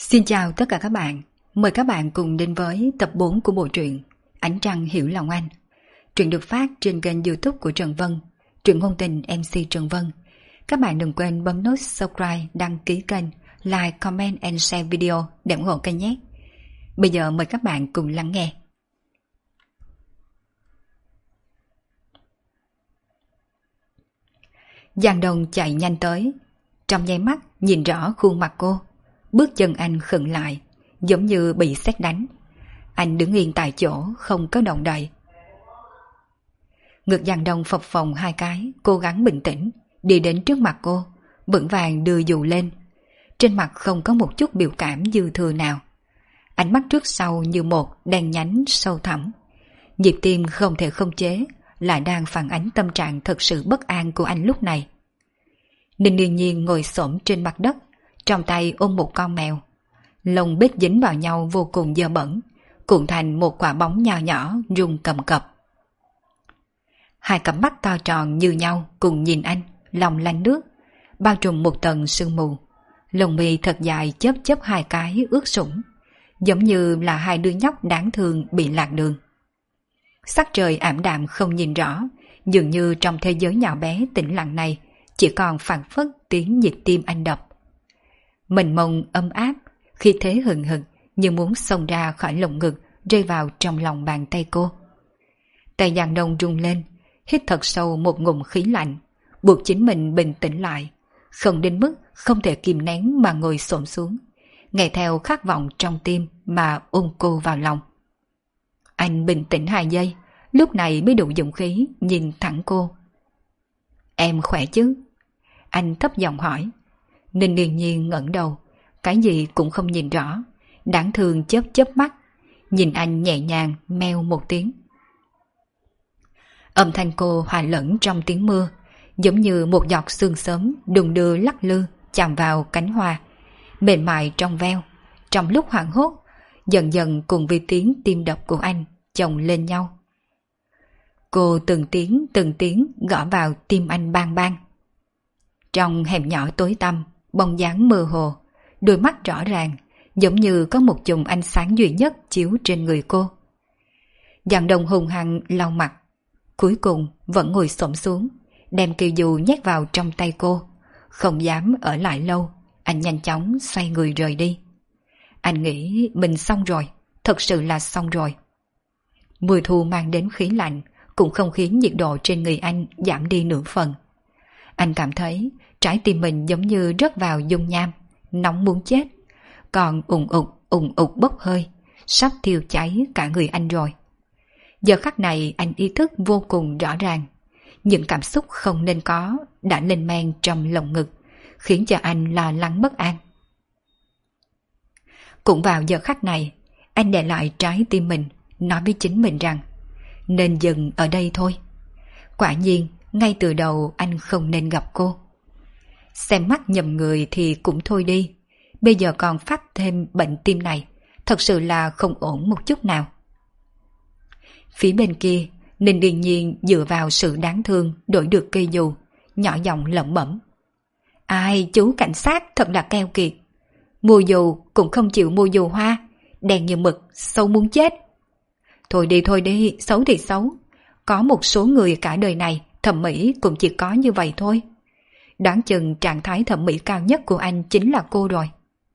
Xin chào tất cả các bạn. Mời các bạn cùng đến với tập 4 của bộ truyện Ánh Trăng Hiểu Lòng Anh. Truyện được phát trên kênh YouTube của Trần Vân, truyện ngôn tình MC Trần Vân. Các bạn đừng quên bấm nút subscribe, đăng ký kênh, like, comment and share video để ủng hộ kênh nhé. Bây giờ mời các bạn cùng lắng nghe. Giang Đông chạy nhanh tới, trong nháy mắt nhìn rõ khuôn mặt cô. Bước chân anh khựng lại, giống như bị sét đánh. Anh đứng yên tại chỗ, không có động đậy. Ngực Giang Đông phập phồng hai cái, cố gắng bình tĩnh, đi đến trước mặt cô, vững vàng đưa dù lên. Trên mặt không có một chút biểu cảm dư thừa nào. Ánh mắt trước sau như một đen nhánh sâu thẳm. Nhịp tim không thể khống chế, lại đang phản ánh tâm trạng thật sự bất an của anh lúc này. Ninh Điền Nhiên ngồi xổm trên mặt đất, trong tay ôm một con mèo. Lông bết dính vào nhau vô cùng dơ bẩn, cuộn thành một quả bóng nhỏ nhỏ rung cầm cập. Hai cặp mắt to tròn như nhau cùng nhìn anh, lòng lanh nước, bao trùm một tầng sương mù. Lông mi thật dài chớp chớp hai cái ướt sũng, giống như là hai đứa nhóc đáng thương bị lạc đường. Sắc trời ảm đạm không nhìn rõ, dường như trong thế giới nhỏ bé tĩnh lặng này chỉ còn phảng phất tiếng nhịp tim anh đập. Mình mông ấm áp, khi thế hừng hực như muốn xông ra khỏi lồng ngực, rơi vào trong lòng bàn tay cô. Tay Giang Đông rung lên, hít thật sâu một ngụm khí lạnh, buộc chính mình bình tĩnh lại, không đến mức không thể kìm nén mà ngồi xổm xuống, nghe theo khát vọng trong tim mà ôm cô vào lòng. Anh bình tĩnh 2 giây, lúc này mới đủ dũng khí nhìn thẳng cô. Em khỏe chứ? Anh thấp giọng hỏi. Ninh Điền Nhiên ngẩng đầu, cái gì cũng không nhìn rõ, đáng thương chớp chớp mắt, nhìn anh nhẹ nhàng meo một tiếng. Âm thanh cô hòa lẫn trong tiếng mưa, giống như một giọt sương sớm đùng đưa lắc lư chạm vào cánh hoa, mềm mại trong veo, trong lúc hoảng hốt, dần dần cùng với tiếng tim đập của anh chồng lên nhau. Cô từng tiếng gõ vào tim anh bang bang. Trong hẻm nhỏ tối tăm, bóng dáng mơ hồ, đôi mắt rõ ràng, giống như có một chùm ánh sáng duy nhất chiếu trên người cô. Giang Đông hùng hăng lau mặt, cuối cùng vẫn ngồi xổm xuống, đem kiều dù nhét vào trong tay cô, không dám ở lại lâu. Anh nhanh chóng xoay người rời đi. Anh nghĩ mình xong rồi, thật sự là xong rồi. Mùa thu mang đến khí lạnh cũng không khiến nhiệt độ trên người anh giảm đi nửa phần. Anh cảm thấy trái tim mình giống như rớt vào dung nham, nóng muốn chết, còn ùng ục bốc hơi, sắp thiêu cháy cả người anh rồi. Giờ khắc này anh ý thức vô cùng rõ ràng, những cảm xúc không nên có đã lên men trong lồng ngực, khiến cho anh lo lắng bất an. Cũng vào giờ khắc này, anh để lại trái tim mình, nói với chính mình rằng nên dừng ở đây thôi. Quả nhiên, ngay từ đầu anh không nên gặp cô. Xem mắt nhầm người thì cũng thôi đi, bây giờ còn phát thêm bệnh tim này, thật sự là không ổn một chút nào. Phía bên kia, Ninh Điền Nhiên dựa vào sự đáng thương đổi được cây dù, nhỏ giọng lẩm bẩm. Ai, chú cảnh sát thật là keo kiệt. Mua dù cũng không chịu mua dù hoa, đen như mực, xấu muốn chết. Thôi đi, xấu thì xấu. Có một số người cả đời này thẩm mỹ cũng chỉ có như vậy thôi. Đoán chừng trạng thái thẩm mỹ cao nhất của anh chính là cô rồi.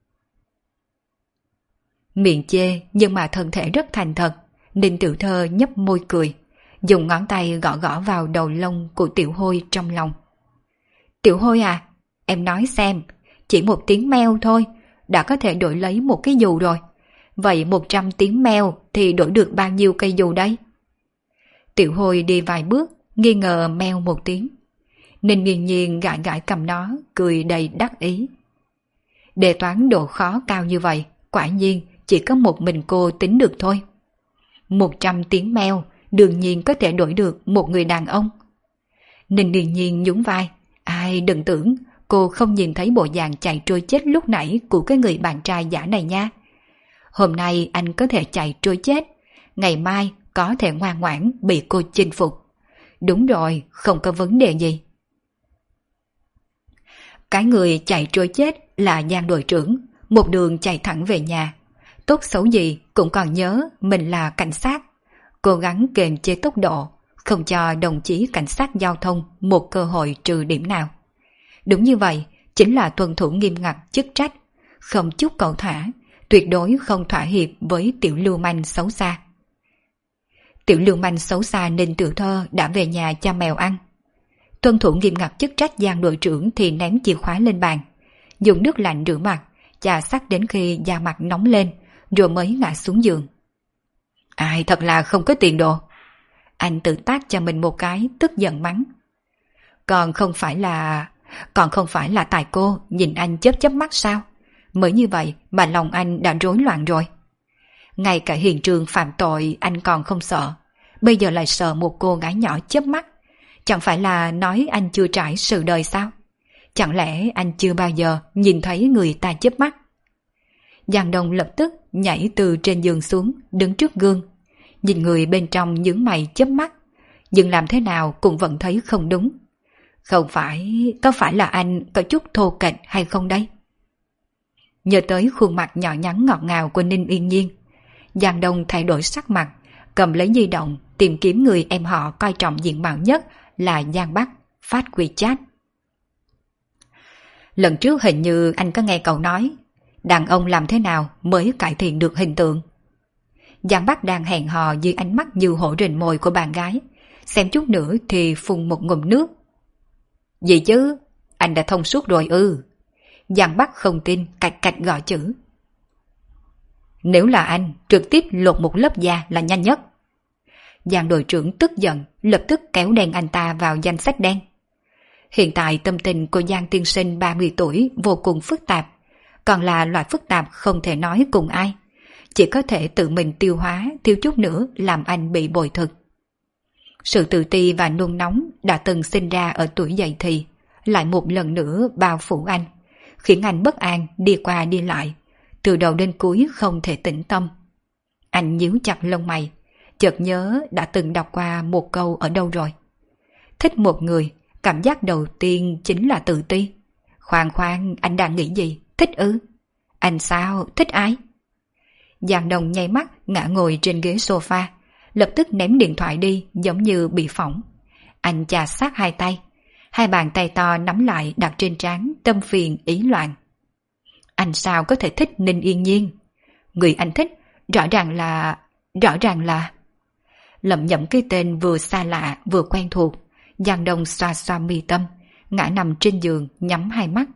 Miệng chê nhưng mà thân thể rất thành thật, Ninh Tiểu Thơ nhấp môi cười, dùng ngón tay gõ gõ vào đầu lông của Tiểu Hôi trong lòng. Tiểu Hôi à, em nói xem, chỉ một tiếng meo thôi, đã có thể đổi lấy một cái dù rồi. Vậy 100 tiếng meo thì đổi được bao nhiêu cây dù đây? Tiểu Hôi đi vài bước, nghi ngờ meo một tiếng. Ninh Điền Nhiên gãi gãi cầm nó, cười đầy đắc ý. Đề toán độ khó cao như vậy, quả nhiên chỉ có một mình cô tính được thôi. 100 tiếng meo đương nhiên có thể đổi được một người đàn ông. Ninh Điền Nhiên nhún vai. Ai đừng tưởng cô không nhìn thấy bộ dạng chạy trôi chết lúc nãy của cái người bạn trai giả này nha. Hôm nay anh có thể chạy trôi chết, ngày mai có thể ngoan ngoãn bị cô chinh phục. Đúng rồi, không có vấn đề gì. Cái người chạy trôi chết là Giang đội trưởng, một đường chạy thẳng về nhà. Tốt xấu gì cũng còn nhớ mình là cảnh sát, cố gắng kiềm chế tốc độ, không cho đồng chí cảnh sát giao thông một cơ hội trừ điểm nào. Đúng như vậy, chính là tuân thủ nghiêm ngặt chức trách, không chút cẩu thả, tuyệt đối không thỏa hiệp với tiểu lưu manh xấu xa. Tiểu lưu manh xấu xa Ninh Tiểu Thơ đã về nhà cho mèo ăn. Tuân thủ nghiêm ngặt chức trách Giang đội trưởng thì ném chìa khóa lên bàn, dùng nước lạnh rửa mặt, chà sát đến khi da mặt nóng lên, rồi mới ngã xuống giường. Ai thật là không có tiền đồ. Anh tự tát cho mình một cái, tức giận mắng. Còn không phải là tại cô nhìn anh chớp chớp mắt sao? Mới như vậy mà lòng anh đã rối loạn rồi. Ngay cả hiện trường phạm tội anh còn không sợ, bây giờ lại sợ một cô gái nhỏ chớp mắt. Chẳng phải là nói anh chưa trải sự đời sao? Chẳng lẽ anh chưa bao giờ nhìn thấy người ta chớp mắt? Giang Đông lập tức nhảy từ trên giường xuống, đứng trước gương, nhìn người bên trong nhướng mày chớp mắt, nhưng làm thế nào cũng vẫn thấy không đúng. Có phải là anh có chút thô kệch hay không đây? Nhớ tới khuôn mặt nhỏ nhắn ngọt ngào của Ninh Yên Nhiên, Giang Đông thay đổi sắc mặt, cầm lấy di động tìm kiếm người em họ coi trọng diện mạo nhất là Giang Bắc, phát WeChat. Lần trước hình như anh có nghe cậu nói, đàn ông làm thế nào mới cải thiện được hình tượng. Giang Bắc đang hẹn hò dưới ánh mắt như hổ rình mồi của bạn gái, xem chút nữa thì phun một ngụm nước. Gì chứ, anh đã thông suốt rồi ư? Giang Bắc không tin, cạch cạch gõ chữ. Nếu là anh, trực tiếp lột một lớp da là nhanh nhất. Giang đội trưởng tức giận, lập tức kéo đen anh ta vào danh sách đen. Hiện tại tâm tình của Giang tiên sinh 30 tuổi vô cùng phức tạp, còn là loại phức tạp không thể nói cùng ai, chỉ có thể tự mình tiêu hóa, thiếu chút nữa làm anh bị bội thực. Sự tự ti và nôn nóng đã từng sinh ra ở tuổi dậy thì, lại một lần nữa bao phủ anh, khiến anh bất an đi qua đi lại, từ đầu đến cuối không thể tĩnh tâm. Anh nhíu chặt lông mày, chợt nhớ đã từng đọc qua một câu ở đâu rồi. Thích một người, cảm giác đầu tiên chính là tự ti. Khoan, anh đang nghĩ gì? Thích ư? Anh sao? Thích ai? Giang Đông nháy mắt ngã ngồi trên ghế sofa, lập tức ném điện thoại đi giống như bị phỏng. Anh chà sát hai tay, hai bàn tay to nắm lại đặt trên trán, tâm phiền ý loạn. Anh sao có thể thích Ninh Yên Nhiên? Người anh thích rõ ràng là... Lẩm nhẩm cái tên vừa xa lạ vừa quen thuộc, Giang Đông xoa xoa mi tâm, ngã nằm trên giường nhắm hai mắt.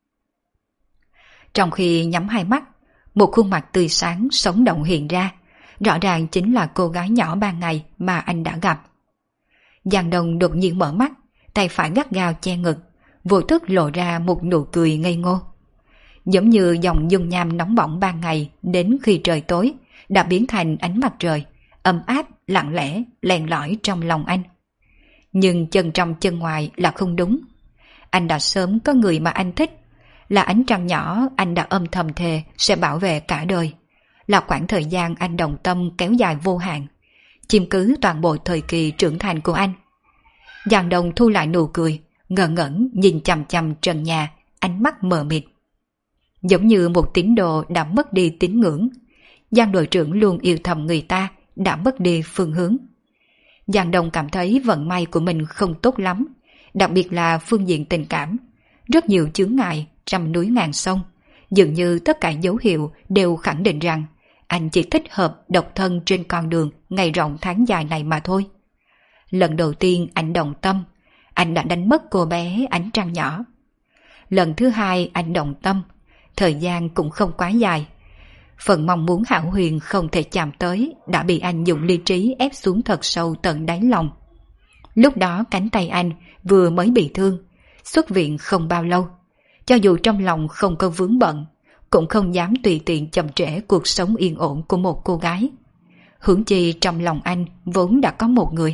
Trong khi nhắm hai mắt, một khuôn mặt tươi sáng sống động hiện ra, rõ ràng chính là cô gái nhỏ ban ngày mà anh đã gặp. Giang Đông đột nhiên mở mắt, tay phải gắt gao che ngực, vô thức lộ ra một nụ cười ngây ngô. Giống như dòng dung nham nóng bỏng ban ngày đến khi trời tối đã biến thành ánh mặt trời, ấm áp, lặng lẽ, len lỏi trong lòng anh. Nhưng chân trong chân ngoài là không đúng. Anh đã sớm có người mà anh thích, là ánh trăng nhỏ anh đã âm thầm thề sẽ bảo vệ cả đời, là khoảng thời gian anh đồng tâm kéo dài vô hạn, chiếm cứ toàn bộ thời kỳ trưởng thành của anh. Giang Đông thu lại nụ cười, ngơ ngẩn nhìn chằm chằm trần nhà, ánh mắt mờ mịt. Giống như một tín đồ đã mất đi tín ngưỡng, Giang đội trưởng luôn yêu thầm người ta đã mất đi phương hướng. Giang Đông cảm thấy vận may của mình không tốt lắm, đặc biệt là phương diện tình cảm. Rất nhiều chướng ngại, trăm núi ngàn sông, dường như tất cả dấu hiệu đều khẳng định rằng anh chỉ thích hợp độc thân trên con đường ngày rộng tháng dài này mà thôi. Lần đầu tiên anh động tâm, anh đã đánh mất cô bé ánh trăng nhỏ. Lần thứ hai anh động tâm, thời gian cũng không quá dài. Phần mong muốn hão huyền không thể chạm tới đã bị anh dùng lý trí ép xuống thật sâu tận đáy lòng. Lúc đó cánh tay anh vừa mới bị thương, xuất viện không bao lâu. Cho dù trong lòng không có vướng bận, cũng không dám tùy tiện chậm trễ cuộc sống yên ổn của một cô gái. Huống chi trong lòng anh vốn đã có một người.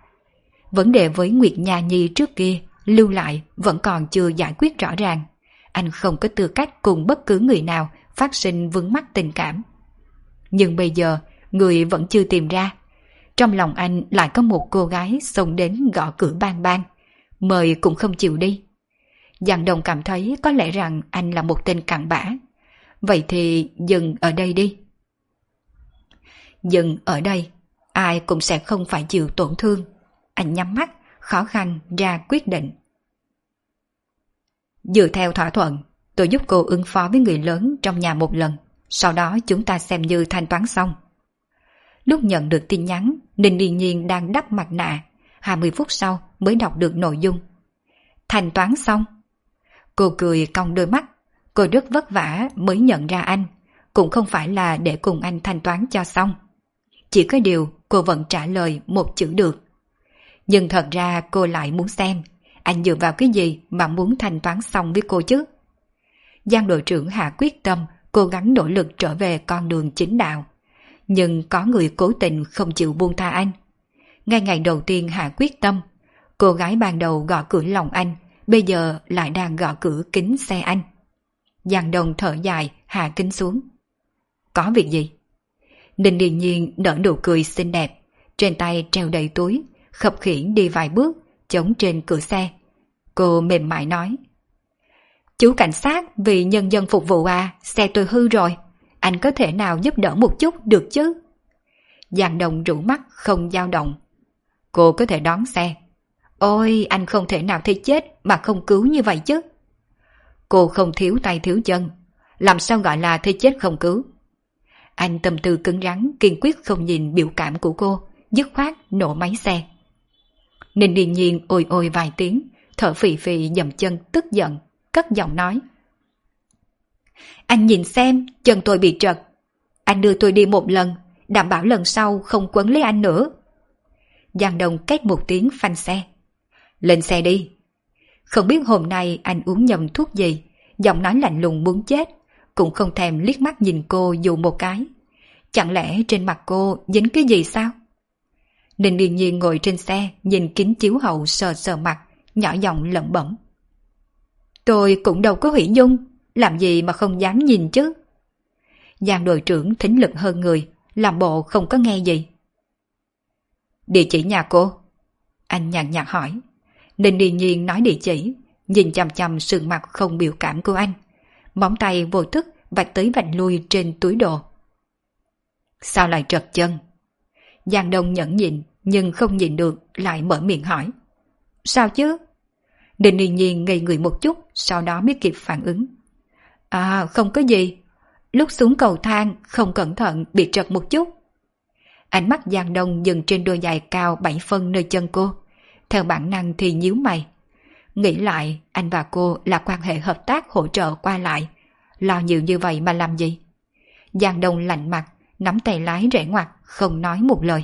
Vấn đề với Nguyệt Nha Nhi trước kia lưu lại vẫn còn chưa giải quyết rõ ràng. Anh không có tư cách cùng bất cứ người nào phát sinh vướng mắc tình cảm. Nhưng bây giờ người vẫn chưa tìm ra. Trong lòng anh lại có một cô gái xông đến gõ cửa bang bang, mời cũng không chịu đi. Giang Đông cảm thấy có lẽ rằng anh là một tên cặn bã. Vậy thì dừng ở đây đi. Dừng ở đây, ai cũng sẽ không phải chịu tổn thương. Anh nhắm mắt, khó khăn ra quyết định. Dựa theo thỏa thuận, tôi giúp cô ứng phó với người lớn trong nhà một lần, sau đó chúng ta xem như thanh toán xong. Lúc nhận được tin nhắn, Ninh Điền Nhiên đang đắp mặt nạ, 20 phút sau mới đọc được nội dung. Thanh toán xong. Cô cười cong đôi mắt, cô rất vất vả mới nhận ra anh, cũng không phải là để cùng anh thanh toán cho xong. Chỉ có điều cô vẫn trả lời một chữ được. Nhưng thật ra cô lại muốn xem anh dựa vào cái gì mà muốn thanh toán xong với cô chứ. Giang đội trưởng hạ quyết tâm cố gắng nỗ lực trở về con đường chính đạo. Nhưng có người cố tình không chịu buông tha anh. Ngay ngày đầu tiên hạ quyết tâm, cô gái ban đầu gõ cửa lòng anh, bây giờ lại đang gõ cửa kính xe anh. Giang Đông thở dài hạ kính xuống. Có việc gì? Ninh Điền Nhiên nở nụ cười xinh đẹp, trên tay treo đầy túi, khập khiễng đi vài bước, chống trên cửa xe. Cô mềm mại nói. Chú cảnh sát, vì nhân dân phục vụ à, xe tôi hư rồi. Anh có thể nào giúp đỡ một chút được chứ? Giang Đông rũ mắt không dao động. Cô có thể đón xe. Ôi, anh không thể nào thấy chết mà không cứu như vậy chứ. Cô không thiếu tay thiếu chân, làm sao gọi là thấy chết không cứu? Anh tâm tư cứng rắn, kiên quyết không nhìn biểu cảm của cô, dứt khoát nổ máy xe. Ninh Điền Nhiên ôi ôi vài tiếng, thở phì phì dậm chân tức giận, cất giọng nói. Anh nhìn xem, chân tôi bị trật. Anh đưa tôi đi một lần, đảm bảo lần sau không quấn lấy anh nữa. Giang Đông két một tiếng phanh xe. Lên xe đi. Không biết hôm nay anh uống nhầm thuốc gì, giọng nói lạnh lùng muốn chết, cũng không thèm liếc mắt nhìn cô dù một cái. Chẳng lẽ trên mặt cô dính cái gì sao? Ninh Điền Nhiên ngồi trên xe, nhìn kính chiếu hậu sờ sờ mặt, nhỏ giọng lẩm bẩm. Tôi cũng đâu có hủy dung, làm gì mà không dám nhìn chứ. Giang đội trưởng thính lực hơn người, làm bộ không có nghe gì. Địa chỉ nhà cô? Anh nhàn nhạt hỏi. Ninh Điền Nhiên nói địa chỉ, nhìn chằm chằm sườn mặt không biểu cảm của anh. Móng tay vô thức vạch tới vạch lui trên túi đồ. Sao lại trật chân? Giang Đông nhẫn nhịn nhưng không nhịn được lại mở miệng hỏi. Sao chứ? Ninh Điền Nhiên ngây người một chút, sau đó mới kịp phản ứng. À, không có gì. Lúc xuống cầu thang không cẩn thận bị trật một chút. Ánh mắt Giang Đông dừng trên đôi giày cao 7 phân nơi chân cô. Theo bản năng thì nhíu mày. Nghĩ lại, anh và cô là quan hệ hợp tác hỗ trợ qua lại. Lo nhiều như vậy mà làm gì? Giang Đông lạnh mặt, nắm tay lái rẽ ngoặt, không nói một lời.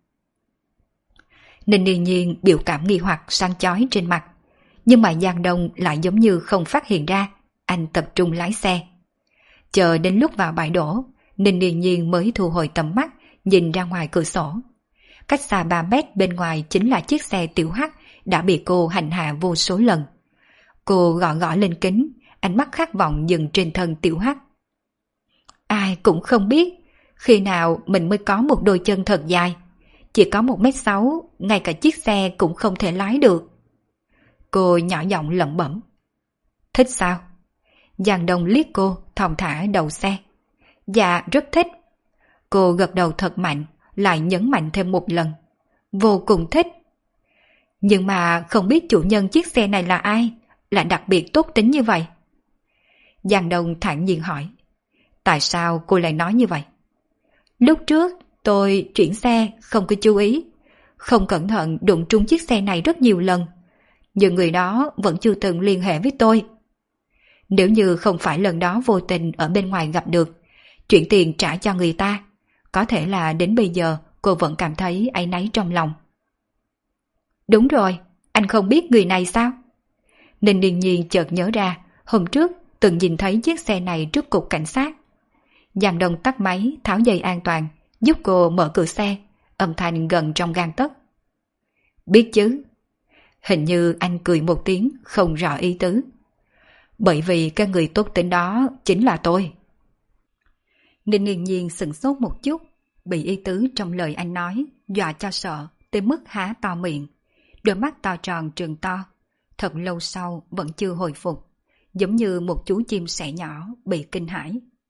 Ninh Điền Nhiên biểu cảm nghi hoặc sáng chói trên mặt. Nhưng mà Giang Đông lại giống như không phát hiện ra, anh tập trung lái xe. Chờ đến lúc vào bãi đổ, Ninh Điền Nhiên mới thu hồi tầm mắt, nhìn ra ngoài cửa sổ. Cách xa 3 mét bên ngoài chính là chiếc xe tiểu hắc đã bị cô hành hạ vô số lần. Cô gõ gõ lên kính, ánh mắt khát vọng dừng trên thân tiểu hắc. Ai cũng không biết, khi nào mình mới có một đôi chân thật dài. Chỉ có 1m6, ngay cả chiếc xe cũng không thể lái được. Cô nhỏ giọng lẩm bẩm. Thích sao? Giang Đông liếc cô, thong thả đầu xe. Dạ, rất thích. Cô gật đầu thật mạnh, lại nhấn mạnh thêm một lần. Vô cùng thích. Nhưng mà không biết chủ nhân chiếc xe này là ai, lại đặc biệt tốt tính như vậy. Giang Đông thản nhiên hỏi. Tại sao cô lại nói như vậy? Lúc trước tôi chuyển xe không có chú ý, không cẩn thận đụng trúng chiếc xe này rất nhiều lần, nhưng người đó vẫn chưa từng liên hệ với tôi. Nếu như không phải lần đó vô tình ở bên ngoài gặp được, chuyển tiền trả cho người ta, có thể là đến bây giờ cô vẫn cảm thấy áy náy trong lòng. Đúng rồi, anh không biết người này sao? Ninh Điền Nhiên chợt nhớ ra, hôm trước từng nhìn thấy chiếc xe này trước cục cảnh sát. Giang Đông tắt máy, tháo dây an toàn, giúp cô mở cửa xe, âm thanh gần trong gang tấc. Biết chứ? Hình như anh cười một tiếng, không rõ ý tứ. Bởi vì cái người tốt tính đó chính là tôi. Ninh Nghiên Nhiên sửng sốt một chút, bị ý tứ trong lời anh nói, dọa cho sợ, tới mức há to miệng. Đôi mắt to tròn trừng to, thật lâu sau vẫn chưa hồi phục, giống như một chú chim sẻ nhỏ bị kinh hãi.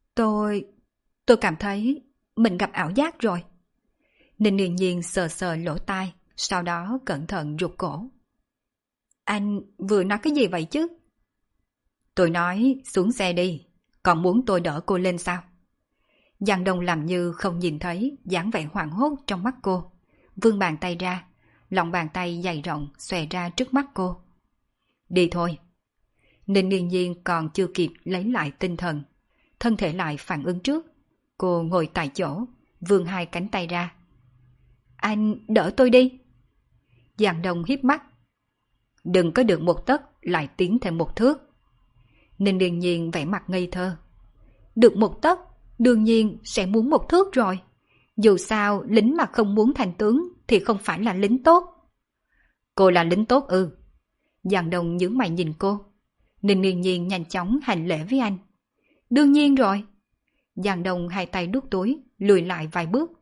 Tôi cảm thấy mình gặp ảo giác rồi. Ninh Yên Nhiên sờ sờ lỗ tai, sau đó cẩn thận rụt cổ. Anh vừa nói cái gì vậy chứ? Tôi nói xuống xe đi, còn muốn tôi đỡ cô lên sao? Giang Đông làm như không nhìn thấy dáng vẻ hoảng hốt trong mắt cô. Vươn bàn tay ra, lòng bàn tay dày rộng xòe ra trước mắt cô. Đi thôi. Ninh Yên Nhiên còn chưa kịp lấy lại tinh thần, thân thể lại phản ứng trước. Cô ngồi tại chỗ, vươn hai cánh tay ra. Anh đỡ tôi đi. Giang Đông híp mắt. Đừng có được một tấc lại tiến thêm một thước. Ninh Yên Nhiên vẻ mặt ngây thơ. Được một tấc, đương nhiên sẽ muốn một thước rồi. Dù sao lính mà không muốn thành tướng thì không phải là lính tốt. Cô là lính tốt ư? Giang Đông nhướng mày nhìn cô. Ninh Yên Nhiên nhanh chóng hành lễ với anh. Đương nhiên rồi. Giang Đông hai tay đút túi, lùi lại vài bước.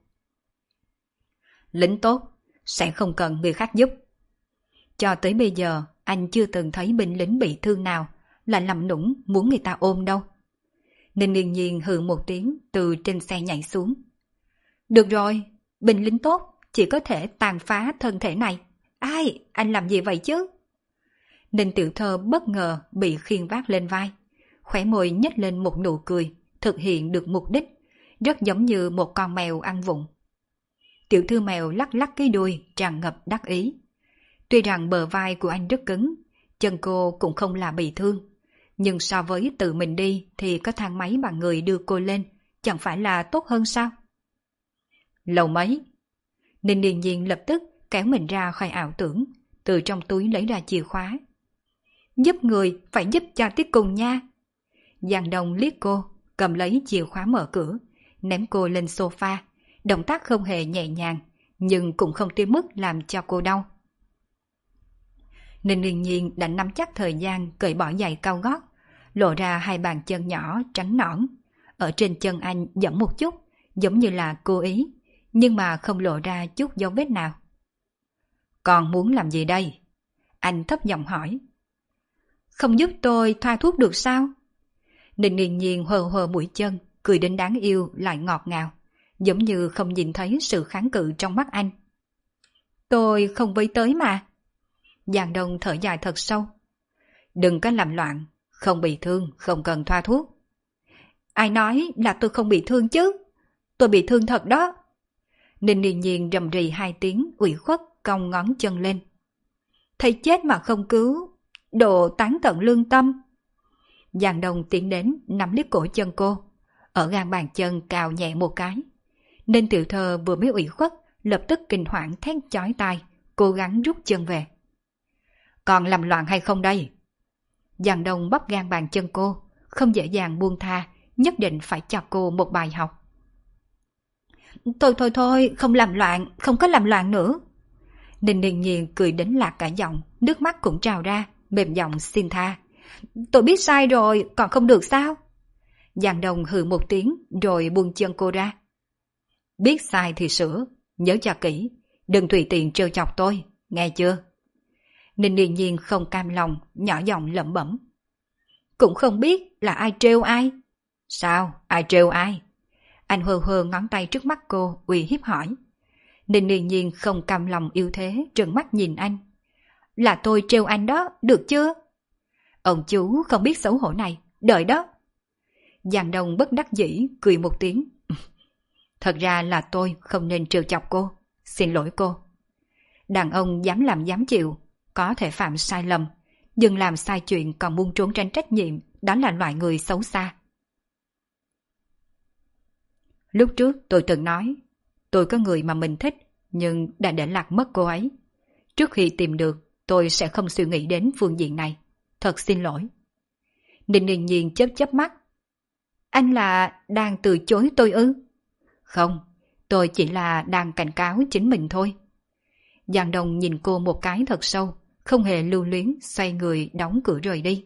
Lính tốt sẽ không cần người khác giúp. Cho tới bây giờ anh chưa từng thấy binh lính bị thương nào là làm nũng muốn người ta ôm đâu. Ninh Yên Nhiên hừ một tiếng từ trên xe nhảy xuống. Được rồi, binh lính tốt chỉ có thể tàn phá thân thể này. Ai, anh làm gì vậy chứ? Ninh Tiểu Thơ bất ngờ bị khiêng vác lên vai. Khóe môi nhếch lên một nụ cười, thực hiện được mục đích, rất giống như một con mèo ăn vụng. Tiểu thư mèo lắc lắc cái đuôi tràn ngập đắc ý. Tuy rằng bờ vai của anh rất cứng, chân cô cũng không là bị thương, nhưng so với tự mình đi thì có thang máy bằng người đưa cô lên, chẳng phải là tốt hơn sao? Lầu mấy? Ninh Điền Nhiên lập tức kéo mình ra khỏi ảo tưởng, từ trong túi lấy ra chìa khóa. Giúp người phải giúp cho tiết cùng nha. Giang Đông liếc cô, cầm lấy chìa khóa mở cửa, ném cô lên sofa, động tác không hề nhẹ nhàng, nhưng cũng không tới mức làm cho cô đau. Ninh Điền Nhiên đã nắm chắc thời gian cởi bỏ giày cao gót, lộ ra hai bàn chân nhỏ trắng nõn. Ở trên chân anh giẫm một chút, giống như là cố ý, nhưng mà không lộ ra chút dấu vết nào. Còn muốn làm gì đây? Anh thấp giọng hỏi. Không giúp tôi thoa thuốc được sao? Ninh Điền Nhiên hờ hờ mũi chân, cười đến đáng yêu lại ngọt ngào, giống như không nhìn thấy sự kháng cự trong mắt anh. Tôi không với tới mà. Giang Đông thở dài thật sâu. Đừng có làm loạn, không bị thương, không cần thoa thuốc. Ai nói là tôi không bị thương chứ? Tôi bị thương thật đó. Ninh Điền Nhiên rầm rì hai tiếng ủy khuất cong ngón chân lên. Thấy chết mà không cứu, đồ tán tận lương tâm. Giang Đông tiến đến nắm lấy cổ chân cô, ở gan bàn chân cào nhẹ một cái. Nên Tiểu Thơ vừa mới ủy khuất, lập tức kinh hoảng thét chói tai, cố gắng rút chân về. Còn làm loạn hay không đây? Giang Đông bóp gan bàn chân cô, không dễ dàng buông tha, nhất định phải cho cô một bài học. Thôi, không làm loạn, không có làm loạn nữa. Ninh Điền Nhiên cười đến lạc cả giọng, nước mắt cũng trào ra, mềm giọng xin tha. Tôi biết sai rồi, còn không được sao? Giang Đông hừ một tiếng rồi buông chân cô ra. Biết sai thì sửa, nhớ cho kỹ, đừng tùy tiện trêu chọc tôi, nghe chưa? Ninh Điền Nhiên không cam lòng, nhỏ giọng lẩm bẩm. Cũng không biết là ai trêu ai. Sao? Ai trêu ai? Anh hơ hơ ngón tay trước mắt cô, uy hiếp hỏi. Ninh Điền Nhiên không cam lòng yếu thế, trừng mắt nhìn anh. Là tôi trêu anh đó, được chưa? Ông chú không biết xấu hổ này, đợi đó. Giang Đông bất đắc dĩ, cười một tiếng. Thật ra là tôi không nên trêu chọc cô, xin lỗi cô. Đàn ông dám làm dám chịu, có thể phạm sai lầm, nhưng làm sai chuyện còn muốn trốn tránh trách nhiệm, đó là loại người xấu xa. Lúc trước tôi từng nói, tôi có người mà mình thích, nhưng đã để lạc mất cô ấy. Trước khi tìm được, tôi sẽ không suy nghĩ đến phương diện này. Thật xin lỗi. Ninh Điền Nhiên chớp chớp mắt. Anh là đang từ chối tôi ư? Không, tôi chỉ là đang cảnh cáo chính mình thôi. Giang Đông nhìn cô một cái thật sâu, không hề lưu luyến, xoay người đóng cửa rời đi.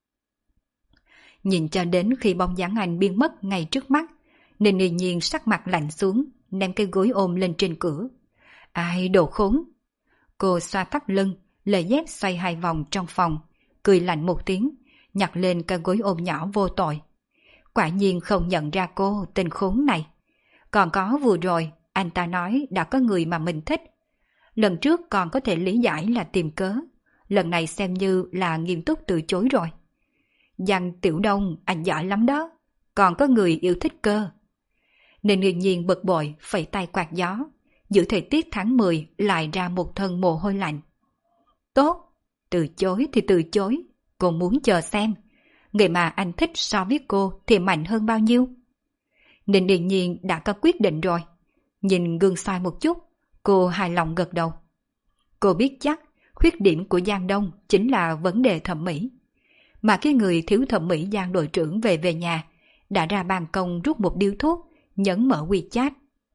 Nhìn cho đến khi bóng dáng anh biến mất ngay trước mắt, Ninh Điền Nhiên sắc mặt lạnh xuống, ném cái gối ôm lên trên cửa. Ai đồ khốn! Cô xoa thắt lưng, lê dép xoay hai vòng trong phòng, cười lạnh một tiếng, nhặt lên cái gối ôm nhỏ vô tội. quả nhiên không nhận ra cô, tên khốn này. Còn có vừa rồi, anh ta nói đã có người mà mình thích. Lần trước còn có thể lý giải là tìm cớ, lần này xem như là nghiêm túc từ chối rồi. Giang Tiểu Đông, anh giỏi lắm đó, còn có người yêu thích cơ. Nên nghiêng nhiên bực bội, phẩy tay quạt gió, giữa thời tiết tháng 10 lại ra một thân mồ hôi lạnh. Tốt, từ chối thì từ chối, cô muốn chờ xem, người mà anh thích so với cô thì mạnh hơn bao nhiêu. Nên điền nhiên đã có quyết định rồi, nhìn gương soi một chút, cô hài lòng gật đầu. Cô biết chắc khuyết điểm của Giang Đông chính là vấn đề thẩm mỹ. Mà cái người thiếu thẩm mỹ Giang đội trưởng về nhà đã ra ban công rút một điếu thuốc, nhấn mở WeChat.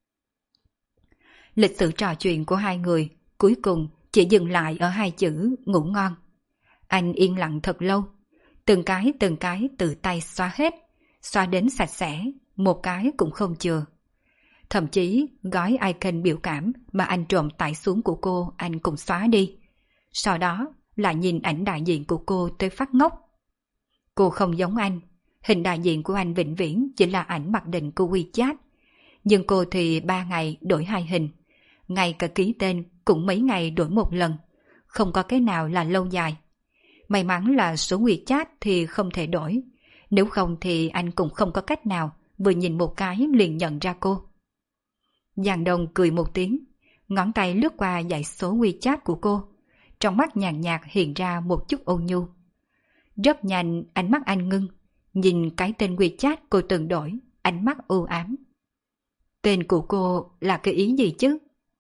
Lịch sử trò chuyện của hai người cuối cùng chỉ dừng lại ở hai chữ ngủ ngon. Anh yên lặng thật lâu, từng cái tự tay xoa hết, xoa đến sạch sẽ, một cái cũng không chừa. Thậm chí gói icon biểu cảm mà anh trộm tải xuống của cô anh cũng xóa đi. Sau đó lại nhìn ảnh đại diện của cô tới phát ngốc. Cô không giống anh, hình đại diện của anh vĩnh viễn chỉ là ảnh mặc định của WeChat. Nhưng cô thì 3 ngày đổi 2 hình, ngay cả ký tên cũng mấy ngày đổi một lần, không có cái nào là lâu dài. May mắn là số WeChat thì không thể đổi, nếu không thì anh cũng không có cách nào vừa nhìn một cái liền nhận ra cô. Giang Đông cười một tiếng, ngón tay lướt qua dãy số WeChat của cô, trong mắt nhàn nhạt hiện ra một chút ôn nhu. Rất nhanh ánh mắt anh ngưng, nhìn cái tên WeChat cô từng đổi, ánh mắt u ám. Tên của cô là cái ý gì chứ?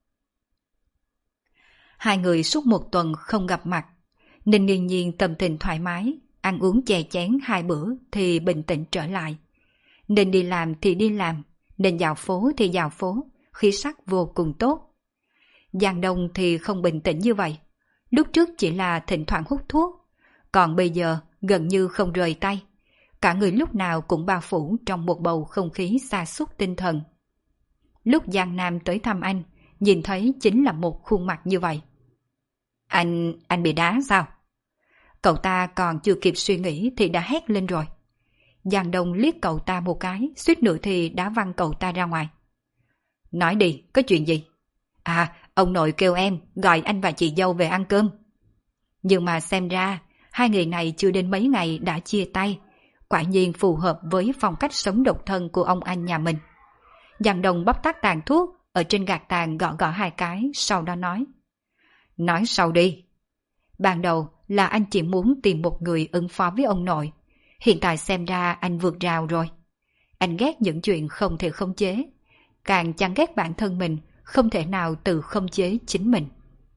Hai người suốt một tuần không gặp mặt, nên nghiêng nhiên tâm tình thoải mái, ăn uống chè chén 2 bữa thì bình tĩnh trở lại. Nên đi làm thì đi làm, nên dạo phố thì dạo phố, khí sắc vô cùng tốt. Giang Đông thì không bình tĩnh như vậy, lúc trước chỉ là thỉnh thoảng hút thuốc, còn bây giờ gần như không rời tay, cả người lúc nào cũng bao phủ trong một bầu không khí sa sút tinh thần. Lúc Giang Nam tới thăm anh, nhìn thấy chính là một khuôn mặt như vậy. Anh bị đá sao? Cậu ta còn chưa kịp suy nghĩ thì đã hét lên rồi. Giang Đông liếc cậu ta một cái, suýt nữa thì đá văng cậu ta ra ngoài. Nói đi, có chuyện gì? À, ông nội kêu em gọi anh và chị dâu về ăn cơm. Nhưng mà xem ra, hai người này chưa đến mấy ngày đã chia tay, quả nhiên phù hợp với phong cách sống độc thân của ông anh nhà mình. Giang Đông bóc tắt tàn thuốc, ở trên gạt tàn gõ gõ 2 cái, sau đó nói. Nói sau đi. Ban đầu là anh chỉ muốn tìm một người ứng phó với ông nội, hiện tại xem ra anh vượt rào rồi. Anh ghét những chuyện không thể khống chế, càng chẳng ghét bản thân mình không thể nào tự khống chế chính mình.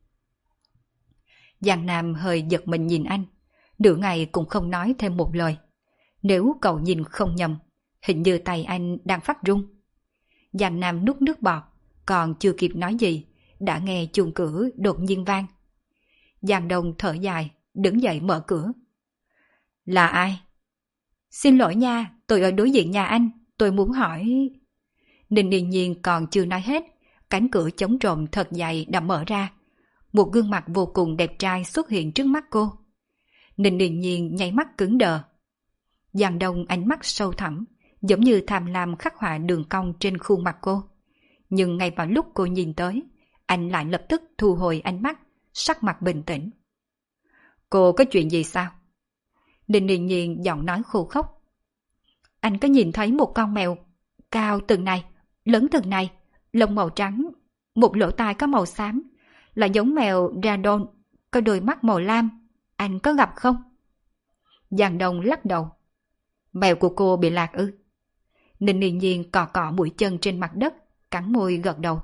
Giang Nam hơi giật mình nhìn anh, nửa ngày cũng không nói thêm một lời. Nếu cậu nhìn không nhầm, hình như tay anh đang phát run. Giang Nam nuốt nước bọt, còn chưa kịp nói gì, đã nghe chuông cửa đột nhiên vang. Giang Đông thở dài, đứng dậy mở cửa. Là ai? Xin lỗi nha, tôi ở đối diện nhà anh, tôi muốn hỏi... Ninh Yên Nhiên còn chưa nói hết, cánh cửa chống trộm thật dày đã mở ra. Một gương mặt vô cùng đẹp trai xuất hiện trước mắt cô. Ninh Yên Nhiên nháy mắt cứng đờ. Giang Đông ánh mắt sâu thẳm, giống như tham lam khắc họa đường cong trên khuôn mặt cô. Nhưng ngay vào lúc cô nhìn tới, anh lại lập tức thu hồi ánh mắt, sắc mặt bình tĩnh. Cô có chuyện gì sao? Ninh Yên Nhiên giọng nói khô khốc. Anh có nhìn thấy một con mèo cao từng này, lớn từng này, lông màu trắng, một lỗ tai có màu xám, là giống mèo Radon, có đôi mắt màu lam. Anh có gặp không? Giang Đông lắc đầu. Mèo của cô bị lạc ư? Ninh Yên Nhiên cọ cọ mũi chân trên mặt đất, cắn môi gật đầu.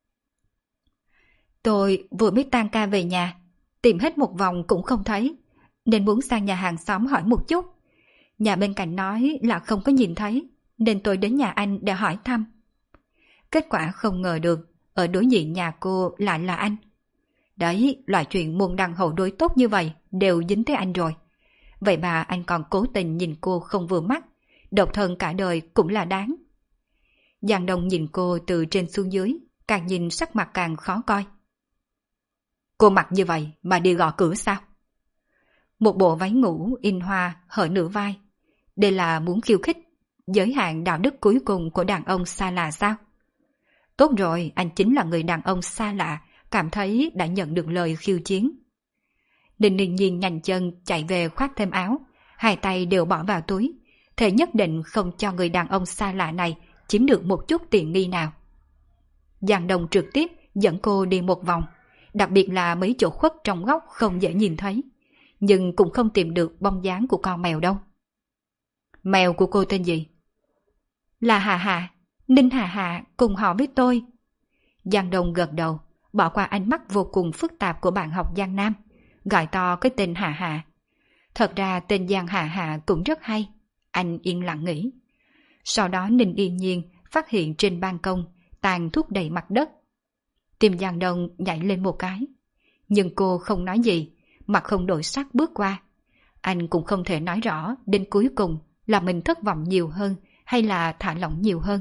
Tôi vừa mới tan ca về nhà, tìm hết một vòng cũng không thấy, nên muốn sang nhà hàng xóm hỏi một chút. Nhà bên cạnh nói là không có nhìn thấy, nên tôi đến nhà anh để hỏi thăm. Kết quả không ngờ được, ở đối diện nhà cô lại là anh. Đấy, loại chuyện môn đăng hậu đối tốt như vậy đều dính tới anh rồi. Vậy mà anh còn cố tình nhìn cô không vừa mắt, độc thân cả đời cũng là đáng. Giang Đông nhìn cô từ trên xuống dưới, càng nhìn sắc mặt càng khó coi. Cô mặc như vậy mà đi gõ cửa sao? Một bộ váy ngủ in hoa hở nửa vai. Đây là muốn khiêu khích, giới hạn đạo đức cuối cùng của đàn ông xa lạ sao? Tốt rồi, anh chính là người đàn ông xa lạ, cảm thấy đã nhận được lời khiêu chiến. Ninh Ninh Nhiên nhanh chân chạy về khoác thêm áo, hai tay đều bỏ vào túi, thề nhất định không cho người đàn ông xa lạ này chiếm được một chút tiện nghi nào. Giang Đông trực tiếp dẫn cô đi một vòng, đặc biệt là mấy chỗ khuất trong góc không dễ nhìn thấy, nhưng cũng không tìm được bóng dáng của con mèo đâu. Mèo của cô tên gì? Là Hà Hà, Ninh Hà Hà cùng họ với tôi. Giang Đông gật đầu, bỏ qua ánh mắt vô cùng phức tạp của bạn học Giang Nam, gọi to cái tên Hà Hà. Thật ra tên Giang Hà Hà cũng rất hay, anh yên lặng nghĩ. Sau đó Ninh Yên Nhiên phát hiện trên ban công tàn thuốc đầy mặt đất. Tim Giang Đông nhảy lên một cái, nhưng cô không nói gì, mặt không đổi sắc bước qua. Anh cũng không thể nói rõ đến cuối cùng là mình thất vọng nhiều hơn hay là thả lỏng nhiều hơn.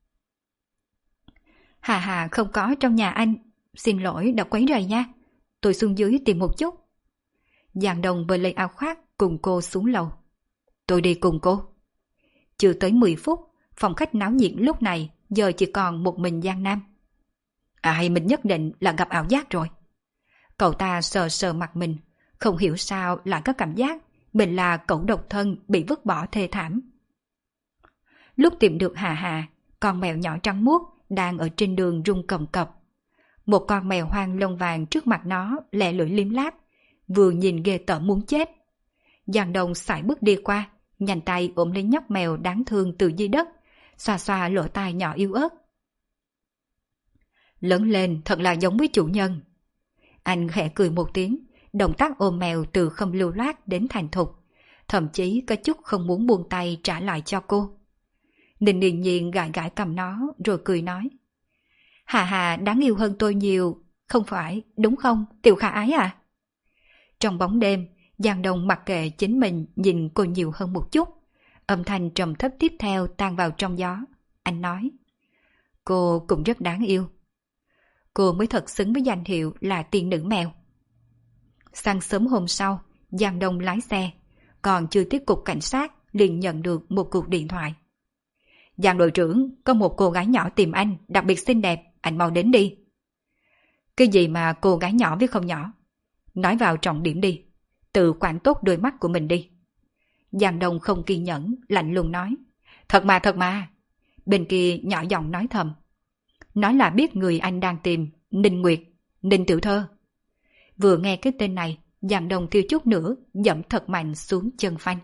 Hà Hà không có trong nhà anh, xin lỗi đã quấy rầy nha, tôi xuống dưới tìm một chút. Giang Đông vừa lấy áo khoác cùng cô xuống lầu. Tôi đi cùng cô. Chưa tới 10 phút, phòng khách náo nhiệt lúc này giờ chỉ còn một mình Giang Nam. Hay mình nhất định là gặp ảo giác rồi. Cậu ta sờ sờ mặt mình, không hiểu sao lại có cảm giác mình là cẩu độc thân bị vứt bỏ thê thảm. Lúc tìm được Hà Hà, con mèo nhỏ trắng muốt đang ở trên đường rung cầm cập. Một con mèo hoang lông vàng trước mặt nó lẹ lưỡi liếm láp, vừa nhìn ghê tởm muốn chết. Giang Đông sải bước đi qua, nhanh tay ôm lấy nhóc mèo đáng thương từ dưới đất, xoa xoa lỗ tai nhỏ yếu ớt. Lớn lên thật là giống với chủ nhân. Anh khẽ cười một tiếng, động tác ôm mèo từ không lưu loát đến thành thục, thậm chí có chút không muốn buông tay trả lại cho cô. Ninh Ninh Nhiên gãi gãi cầm nó rồi cười nói. Hà Hà đáng yêu hơn tôi nhiều, không phải, đúng không, Tiểu Khả Ái à? Trong bóng đêm, Giang Đông mặc kệ chính mình nhìn cô nhiều hơn một chút. Âm thanh trầm thấp tiếp theo tan vào trong gió. Anh nói. Cô cũng rất đáng yêu. Cô mới thật xứng với danh hiệu là tiên nữ mèo. Sáng sớm hôm sau, Giang Đông lái xe, còn chưa tiếp cục cảnh sát liền nhận được một cuộc điện thoại. Giang đội trưởng, có một cô gái nhỏ tìm anh, đặc biệt xinh đẹp, anh mau đến đi. Cái gì mà cô gái nhỏ với không nhỏ? Nói vào trọng điểm đi, tự quản tốt đôi mắt của mình đi. Giang Đông không kiên nhẫn, lạnh lùng nói. Thật mà. Bên kia nhỏ giọng nói thầm. Nói là biết người anh đang tìm, Ninh Nguyệt, Ninh tiểu thơ. Vừa nghe cái tên này, Giang Đông thiếu chút nữa dẫm thật mạnh xuống chân phanh.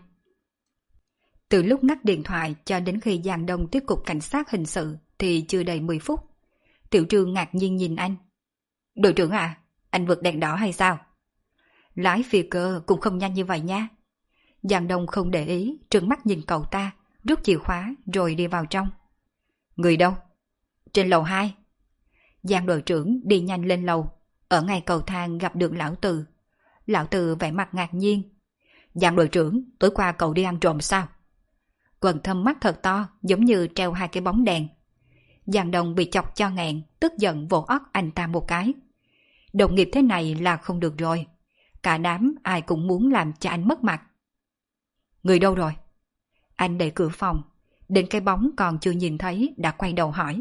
Từ lúc ngắt điện thoại cho đến khi Giang Đông tiếp cục cảnh sát hình sự thì chưa đầy 10 phút. Tiểu Trương ngạc nhiên nhìn anh. Đội trưởng à, anh vượt đèn đỏ hay sao? Lái phi cơ cũng không nhanh như vậy nha. Giang Đông không để ý, trừng mắt nhìn cậu ta, rút chìa khóa rồi đi vào trong. Người đâu? Trên lầu 2. Giang đội trưởng đi nhanh lên lầu, ở ngay cầu thang gặp được lão Từ. Lão Từ vẻ mặt ngạc nhiên. Giang đội trưởng, tối qua cậu đi ăn trộm sao? Quần thâm mắt thật to, giống như treo hai cái bóng đèn. Giang Đông bị chọc cho nghẹn, tức giận vỗ óc anh ta một cái. Đồng nghiệp thế này là không được rồi. Cả đám ai cũng muốn làm cho anh mất mặt. Người đâu rồi? Anh đẩy cửa phòng, đến cái bóng còn chưa nhìn thấy đã quay đầu hỏi.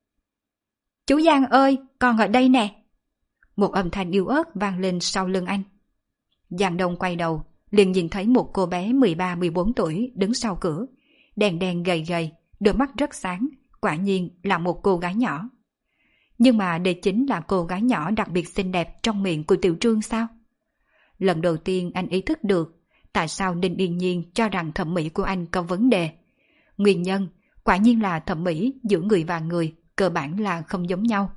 Chú Giang ơi, con ở đây nè. Một âm thanh yếu ớt vang lên sau lưng anh. Giang Đông quay đầu, liền nhìn thấy một cô bé 13-14 tuổi đứng sau cửa, đèn đèn gầy gầy, đôi mắt rất sáng, quả nhiên là một cô gái nhỏ. Nhưng mà đây chính là cô gái nhỏ đặc biệt xinh đẹp trong miệng của Tiểu Trương sao? Lần đầu tiên anh ý thức được tại sao Ninh Yên Nhiên cho rằng thẩm mỹ của anh có vấn đề. Nguyên nhân quả nhiên là thẩm mỹ giữa người và người cơ bản là không giống nhau.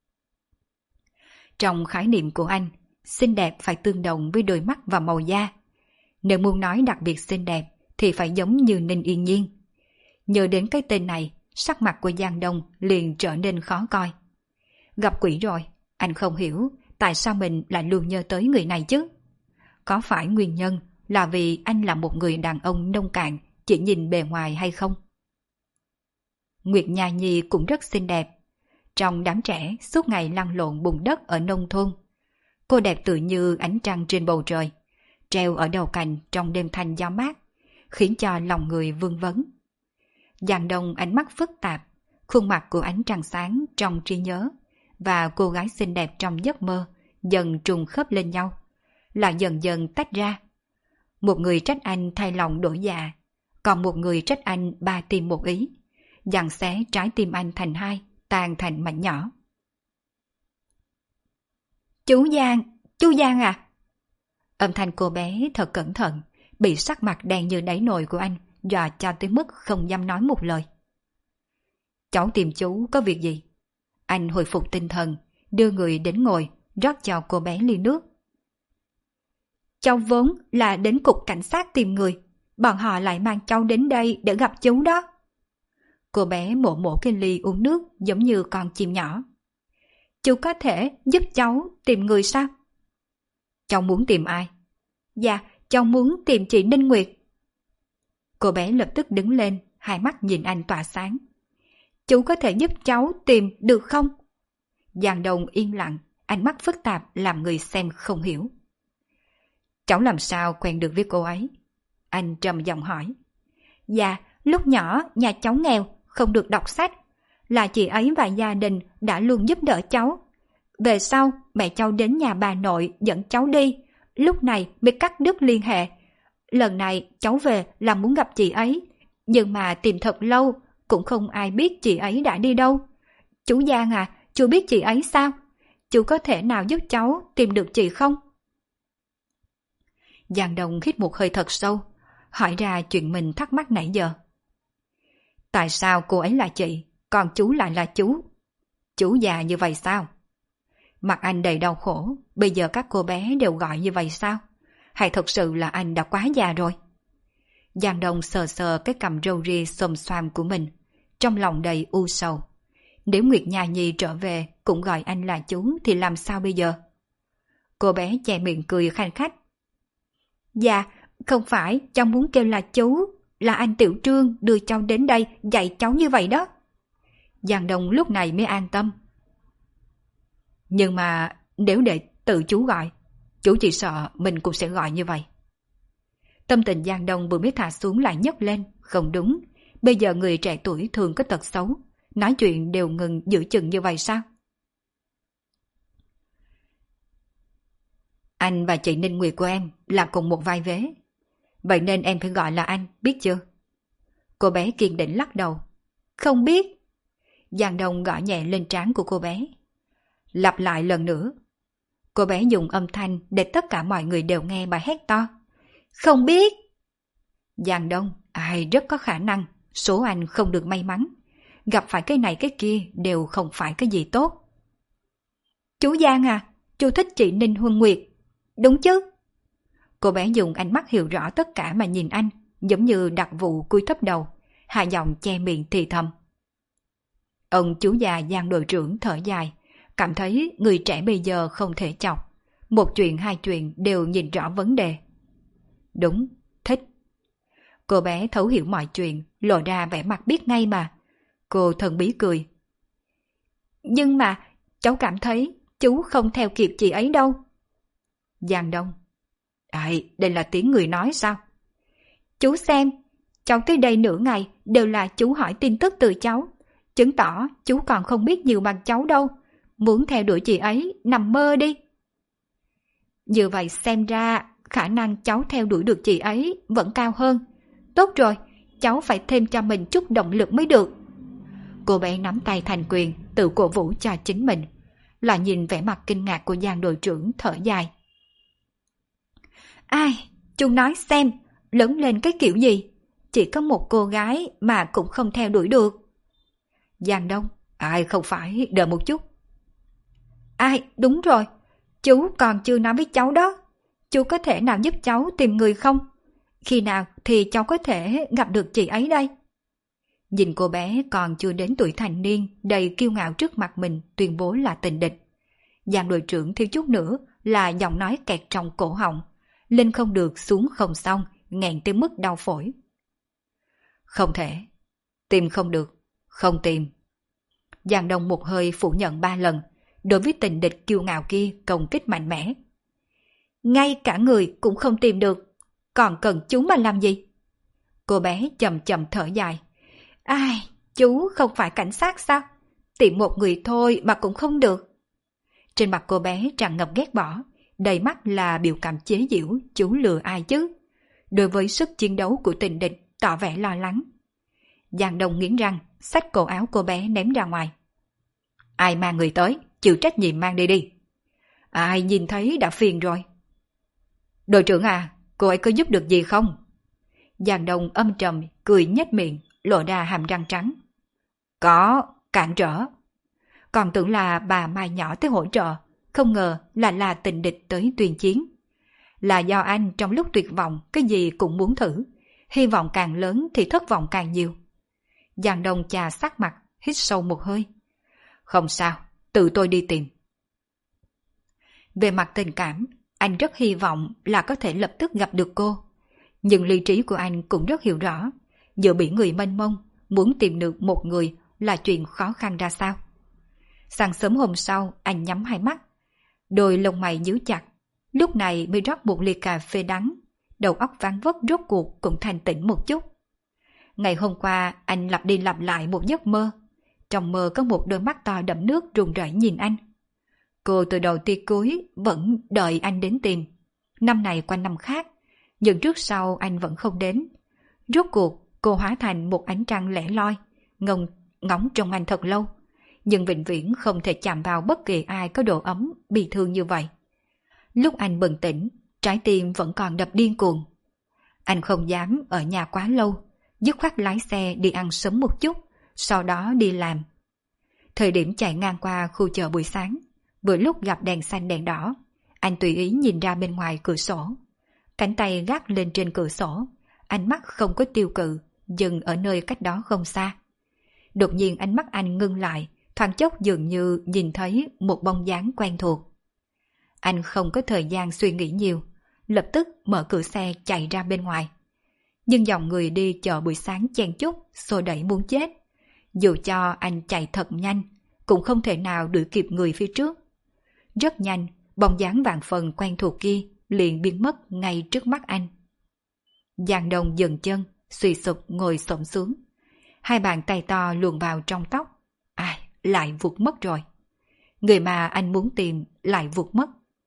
Trong khái niệm của anh, xinh đẹp phải tương đồng với đôi mắt và màu da. Nếu muốn nói đặc biệt xinh đẹp thì phải giống như Ninh Yên Nhiên. Nhớ đến cái tên này, sắc mặt của Giang Đông liền trở nên khó coi. Gặp quỷ rồi, anh không hiểu tại sao mình lại luôn nhớ tới người này chứ. Có phải nguyên nhân là vì anh là một người đàn ông nông cạn, chỉ nhìn bề ngoài hay không? Nguyệt Nha Nhi cũng rất xinh đẹp. Trong đám trẻ suốt ngày lăn lộn bùn đất ở nông thôn. Cô đẹp tự như ánh trăng trên bầu trời, treo ở đầu cành trong đêm thanh gió mát, khiến cho lòng người vương vấn. Giang Đông ánh mắt phức tạp, khuôn mặt của ánh trăng sáng trong trí nhớ và cô gái xinh đẹp trong giấc mơ dần trùng khớp lên nhau, lại dần dần tách ra. Một người trách anh thay lòng đổi dạ, còn một người trách anh ba tim một ý, giằng xé trái tim anh thành hai, tan thành mảnh nhỏ. Chú Giang à! Âm thanh cô bé thật cẩn thận, bị sắc mặt đen như đáy nồi của anh dọa cho tới mức không dám nói một lời. Cháu tìm chú có việc gì? Anh hồi phục tinh thần, đưa người đến ngồi, rót cho cô bé ly nước. Cháu vốn là đến cục cảnh sát tìm người, bọn họ lại mang cháu đến đây để gặp chú đó. Cô bé mổ mổ cái ly uống nước giống như con chim nhỏ. Chú có thể giúp cháu tìm người sao? Cháu muốn tìm ai? Dạ, cháu muốn tìm chị Ninh Nguyệt. Cô bé lập tức đứng lên, hai mắt nhìn anh tỏa sáng. Chú có thể giúp cháu tìm được không? Giang Đông yên lặng, ánh mắt phức tạp làm người xem không hiểu. Cháu làm sao quen được với cô ấy? Anh trầm giọng hỏi. Dạ, lúc nhỏ nhà cháu nghèo, không được đọc sách. Là chị ấy và gia đình đã luôn giúp đỡ cháu. Về sau, mẹ cháu đến nhà bà nội dẫn cháu đi. Lúc này mới cắt đứt liên hệ. Lần này cháu về là muốn gặp chị ấy. Nhưng mà tìm thật lâu, cũng không ai biết chị ấy đã đi đâu. Chú Giang à, chú biết chị ấy sao? Chú có thể nào giúp cháu tìm được chị không? Giang Đông hít một hơi thật sâu, hỏi ra chuyện mình thắc mắc nãy giờ. Tại sao cô ấy là chị, còn chú lại là chú? Chú già như vậy sao? Mặt anh đầy đau khổ, bây giờ các cô bé đều gọi như vậy sao? Hay thật sự là anh đã quá già rồi? Giang Đông sờ sờ cái cằm râu ria xồm xoàm của mình, trong lòng đầy u sầu. Nếu Nguyệt Nha Nhi trở về cũng gọi anh là chú thì làm sao bây giờ? Cô bé che miệng cười khanh khách. Dạ, không phải cháu muốn kêu là chú, là anh Tiểu Trương đưa cháu đến đây dạy cháu như vậy đó. Giang Đông lúc này mới an tâm. Nhưng mà nếu để tự chú gọi, chú chỉ sợ mình cũng sẽ gọi như vậy. Tâm tình Giang Đông vừa mới thả xuống lại nhấc lên, không đúng. Bây giờ người trẻ tuổi thường có tật xấu, nói chuyện đều ngừng giữ chừng như vậy sao? Anh và chị Ninh Nguyệt của em là cùng một vai vế. Vậy nên em phải gọi là anh, biết chưa? Cô bé kiên định lắc đầu. Không biết. Giang Đông gõ nhẹ lên trán của cô bé. Lặp lại lần nữa. Cô bé dùng âm thanh để tất cả mọi người đều nghe bà hét to. Không biết. Giang Đông, ai rất có khả năng số anh không được may mắn. Gặp phải cái này cái kia đều không phải cái gì tốt. Chú Giang à, chú thích chị Ninh Huân Nguyệt. Đúng chứ? Cô bé dùng ánh mắt hiểu rõ tất cả mà nhìn anh, giống như đặc vụ cúi thấp đầu, hạ giọng che miệng thì thầm. Ông chú già Giang đội trưởng thở dài, cảm thấy người trẻ bây giờ không thể chọc. Một chuyện hai chuyện đều nhìn rõ vấn đề. Đúng, thích. Cô bé thấu hiểu mọi chuyện, lộ ra vẻ mặt biết ngay mà. Cô thần bí cười. Nhưng mà cháu cảm thấy chú không theo kịp chị ấy đâu. Giang Đông. Đây là tiếng người nói sao? Chú xem, cháu tới đây nửa ngày đều là chú hỏi tin tức từ cháu. Chứng tỏ chú còn không biết nhiều bằng cháu đâu. Muốn theo đuổi chị ấy, nằm mơ đi. Như vậy xem ra khả năng cháu theo đuổi được chị ấy vẫn cao hơn. Tốt rồi, cháu phải thêm cho mình chút động lực mới được. Cô bé nắm tay thành quyền, tự cổ vũ cho chính mình. Lại nhìn vẻ mặt kinh ngạc của Giang đội trưởng thở dài. Ai, chú nói xem, lớn lên cái kiểu gì? Chỉ có một cô gái mà cũng không theo đuổi được. Giang Đông, không phải, đợi một chút. Đúng rồi, chú còn chưa nói với cháu đó. Chú có thể nào giúp cháu tìm người không? Khi nào thì cháu có thể gặp được chị ấy đây? Nhìn cô bé còn chưa đến tuổi thành niên, đầy kiêu ngạo trước mặt mình, tuyên bố là tình địch. Giang đội trưởng thiếu chút nữa là giọng nói kẹt trong cổ họng. Lên không được xuống không xong, nghẹn tới mức đau phổi. Không thể. Tìm không được. Không tìm. Giang Đông một hơi phủ nhận 3 lần, đối với tình địch kiêu ngạo kia công kích mạnh mẽ. Ngay cả người cũng không tìm được, còn cần chúng mà làm gì? Cô bé chậm chậm thở dài. Ai, chú không phải cảnh sát sao? Tìm một người thôi mà cũng không được. Trên mặt cô bé tràn ngập ghét bỏ, đầy mắt là biểu cảm chế giễu, chú lừa ai chứ? Đối với sức chiến đấu của tình địch, tỏ vẻ lo lắng. Giang Đông nghiến răng, xách cổ áo cô bé ném ra ngoài. Ai mang người tới, chịu trách nhiệm mang đi đi. Ai nhìn thấy đã phiền rồi. Đội trưởng à, cô ấy có giúp được gì không? Giang Đông âm trầm, cười nhếch miệng, lộ ra hàm răng trắng. Có, cản trở. Còn tưởng là bà Mai nhỏ tới hỗ trợ, không ngờ là tình địch tới tuyên chiến. Là do anh trong lúc tuyệt vọng cái gì cũng muốn thử, hy vọng càng lớn thì thất vọng càng nhiều. Giang Đông chà sát mặt, hít sâu một hơi. Không sao, tự tôi đi tìm. Về mặt tình cảm, anh rất hy vọng là có thể lập tức gặp được cô. Nhưng lý trí của anh cũng rất hiểu rõ, giữa biển người mênh mông, muốn tìm được một người là chuyện khó khăn ra sao. Sáng sớm hôm sau, anh nhắm hai mắt, đôi lông mày nhíu chặt, lúc này mới rót một ly cà phê đắng, đầu óc váng vất rốt cuộc cũng thanh tĩnh một chút. Ngày hôm qua, anh lặp đi lặp lại một giấc mơ. Trong mơ có một đôi mắt to đẫm nước run rẩy nhìn anh. Cô từ đầu tia cuối vẫn đợi anh đến tìm. Năm này qua năm khác, nhưng trước sau anh vẫn không đến. Rốt cuộc, cô hóa thành một ánh trăng lẻ loi, ngóng trong anh thật lâu, nhưng vĩnh viễn không thể chạm vào bất kỳ ai có độ ấm, bi thương như vậy. Lúc anh bừng tỉnh, trái tim vẫn còn đập điên cuồng. Anh không dám ở nhà quá lâu, dứt khoát lái xe đi ăn sớm một chút, sau đó đi làm. Thời điểm chạy ngang qua khu chợ buổi sáng, vừa lúc gặp đèn xanh đèn đỏ, anh tùy ý nhìn ra bên ngoài cửa sổ. Cánh tay gác lên trên cửa sổ, ánh mắt không có tiêu cự, dừng ở nơi cách đó không xa. Đột nhiên ánh mắt anh ngưng lại, thoáng chốc dường như nhìn thấy một bóng dáng quen thuộc. Anh không có thời gian suy nghĩ nhiều, lập tức mở cửa xe chạy ra bên ngoài. Nhưng dòng người đi chợ buổi sáng chen chúc, xô đẩy muốn chết. Dù cho anh chạy thật nhanh, cũng không thể nào đuổi kịp người phía trước. Rất nhanh, bóng dáng vạn phần quen thuộc kia liền biến mất ngay trước mắt anh. Giang Đông dừng chân, suy sụp ngồi xổm xuống. Hai bàn tay to luồn vào trong tóc. Ai, lại vụt mất rồi. Người mà anh muốn tìm lại vụt mất.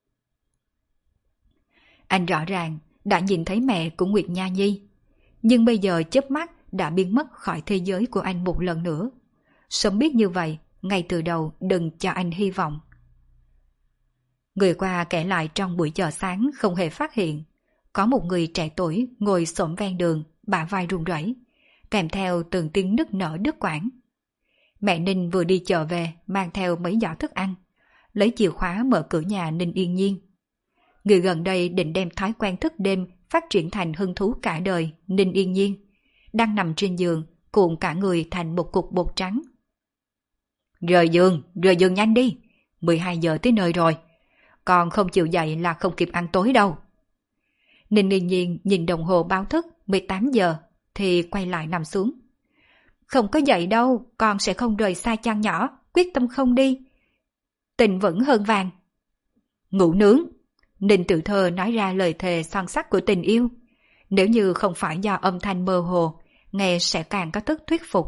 Anh rõ ràng đã nhìn thấy mẹ của Nguyệt Nha Nhi, nhưng bây giờ chớp mắt đã biến mất khỏi thế giới của anh một lần nữa. Sớm biết như vậy, ngay từ đầu đừng cho anh hy vọng. Người qua kể lại trong buổi chợ sáng không hề phát hiện, có một người trẻ tuổi ngồi xổm ven đường, bả vai run rẩy, kèm theo từng tiếng nức nở đứt quãng. Mẹ Ninh vừa đi chợ về mang theo mấy giỏ thức ăn, lấy chìa khóa mở cửa nhà Ninh Yên Nhiên. Người gần đây định đem thói quen thức đêm phát triển thành hứng thú cả đời, Ninh Yên Nhiên đang nằm trên giường, cuộn cả người thành một cục bột trắng. Rời giường nhanh đi, 12 giờ tới nơi rồi, còn không chịu dậy là không kịp ăn tối đâu. Ninh Yên Nhiên nhìn đồng hồ báo thức 18 giờ thì quay lại nằm xuống. Không có dậy đâu, con sẽ không rời xa chăn nhỏ, quyết tâm không đi. Tình vẫn hơn vàng. Ngủ nướng. Ninh Tiểu Thơ nói ra lời thề son sắt của tình yêu. Nếu như không phải do âm thanh mơ hồ, nghe sẽ càng có tức thuyết phục.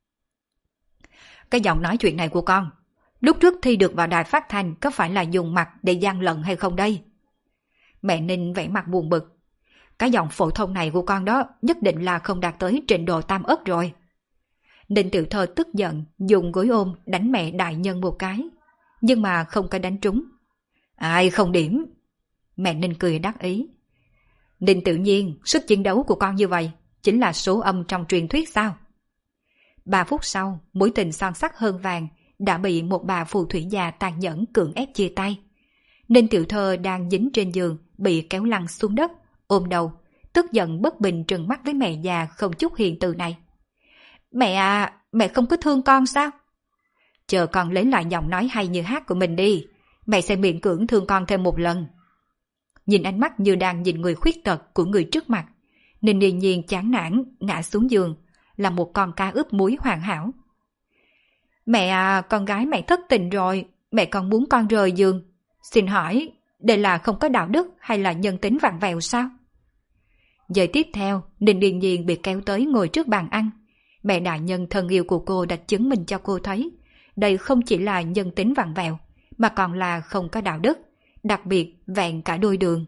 Cái giọng nói chuyện này của con, lúc trước thi được vào đài phát thanh có phải là dùng mặt để gian lận hay không đây? Mẹ Ninh vẻ mặt buồn bực. Cái giọng phổ thông này của con đó nhất định là không đạt tới trình độ tam ất rồi. Ninh Tiểu Thơ tức giận, dùng gối ôm đánh mẹ đại nhân một cái, nhưng mà không có đánh trúng. Ai không điểm? Mẹ Ninh cười đắc ý. Ninh Tự Nhiên, sức chiến đấu của con như vậy chính là số âm trong truyền thuyết sao? 3 phút sau, mối tình son sắc hơn vàng đã bị một bà phù thủy già tàn nhẫn cưỡng ép chia tay. Ninh Tiểu Thơ đang dính trên giường bị kéo lăn xuống đất, ôm đầu, tức giận bất bình trừng mắt với mẹ già không chút hiền từ này. Mẹ à, mẹ không có thương con sao? Chờ con lấy lại giọng nói hay như hát của mình đi, mẹ sẽ miễn cưỡng thương con thêm một lần. Nhìn ánh mắt như đang nhìn người khuyết tật của người trước mặt, Ninh Yên Nhiên chán nản ngã xuống giường, là một con cá ướp muối hoàn hảo. Mẹ à, con gái mẹ thất tình rồi, mẹ còn muốn con rời giường. Xin hỏi, đây là không có đạo đức hay là nhân tính vặn vẹo sao? Giờ tiếp theo, Ninh Yên Nhiên bị kéo tới ngồi trước bàn ăn. Mẹ đại nhân thân yêu của cô đã chứng minh cho cô thấy, đây không chỉ là nhân tính vặn vẹo, mà còn là không có đạo đức, đặc biệt vẹn cả đôi đường.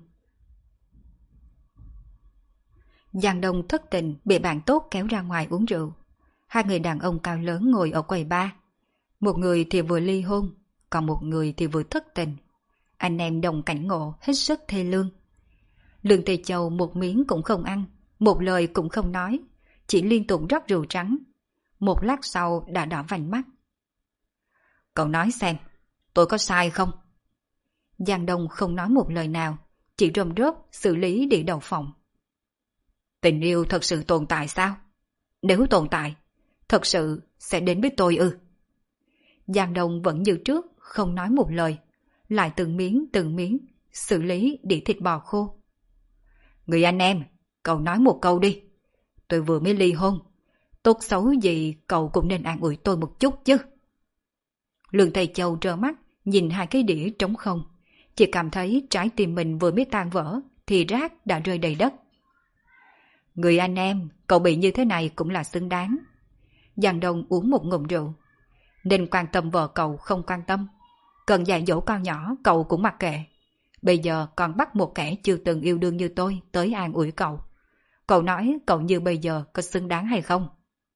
Giang Đông thất tình bị bạn tốt kéo ra ngoài uống rượu. Hai người đàn ông cao lớn ngồi ở quầy bar. Một người thì vừa ly hôn, còn một người thì vừa thất tình. Anh em đồng cảnh ngộ hết sức thê lương. Lương Tề Châu một miếng cũng không ăn, một lời cũng không nói, chỉ liên tục rót rượu trắng. Một lát sau đã đỏ vành mắt. Cậu nói xem, tôi có sai không? Giang Đông không nói một lời nào, chỉ rôm rốp xử lý đĩa đậu phộng. Tình yêu thật sự tồn tại sao? Nếu tồn tại, thật sự sẽ đến với tôi ư? Giang Đông vẫn như trước, không nói một lời, lại từng miếng xử lý đĩa thịt bò khô. Người anh em, cậu nói một câu đi. Tôi vừa mới ly hôn, tốt xấu gì cậu cũng nên an ủi tôi một chút chứ. Lương Tây Châu trơ mắt nhìn hai cái đĩa trống không, chỉ cảm thấy trái tim mình vừa mới tan vỡ thì rác đã rơi đầy đất. Người anh em, cậu bị như thế này cũng là xứng đáng. Giang Đông uống một ngụm rượu. Nên quan tâm vợ cậu không quan tâm, cần dạy dỗ con nhỏ cậu cũng mặc kệ. Bây giờ còn bắt một kẻ chưa từng yêu đương như tôi tới an ủi cậu. Cậu nói cậu như bây giờ có xứng đáng hay không?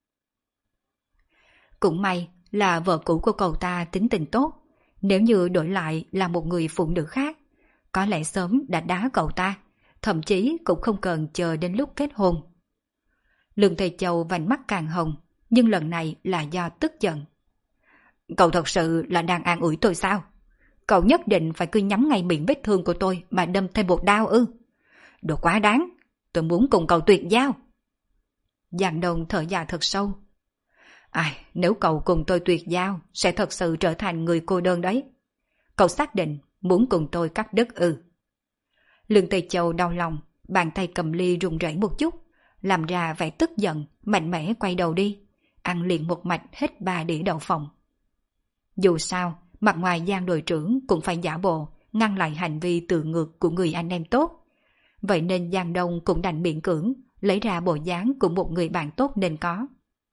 Cũng may là vợ cũ của cậu ta tính tình tốt. Nếu như đổi lại là một người phụ nữ khác, có lẽ sớm đã đá cậu ta, thậm chí cũng không cần chờ đến lúc kết hôn. Lương Thầy Châu vành mắt càng hồng, nhưng lần này là do tức giận. Cậu thật sự là đang an ủi tôi sao? Cậu nhất định phải cứ nhắm ngay miệng vết thương của tôi mà đâm thêm một đao ư? Đồ quá đáng, tôi muốn cùng cậu tuyệt giao. Giang Đông thở dài thật sâu. Nếu cậu cùng tôi tuyệt giao, sẽ thật sự trở thành người cô đơn đấy. Cậu xác định muốn cùng tôi cắt đứt ư? Lương Tây Châu đau lòng, bàn tay cầm ly run rẩy một chút, làm ra vẻ tức giận, mạnh mẽ quay đầu đi, ăn liền một mạch hết 3 đĩa đậu phộng. Dù sao, mặt ngoài Giang đội trưởng cũng phải giả bộ, ngăn lại hành vi tự ngược của người anh em tốt. Vậy nên Giang Đông cũng đành miễn cưỡng, lấy ra bộ dáng của một người bạn tốt nên có.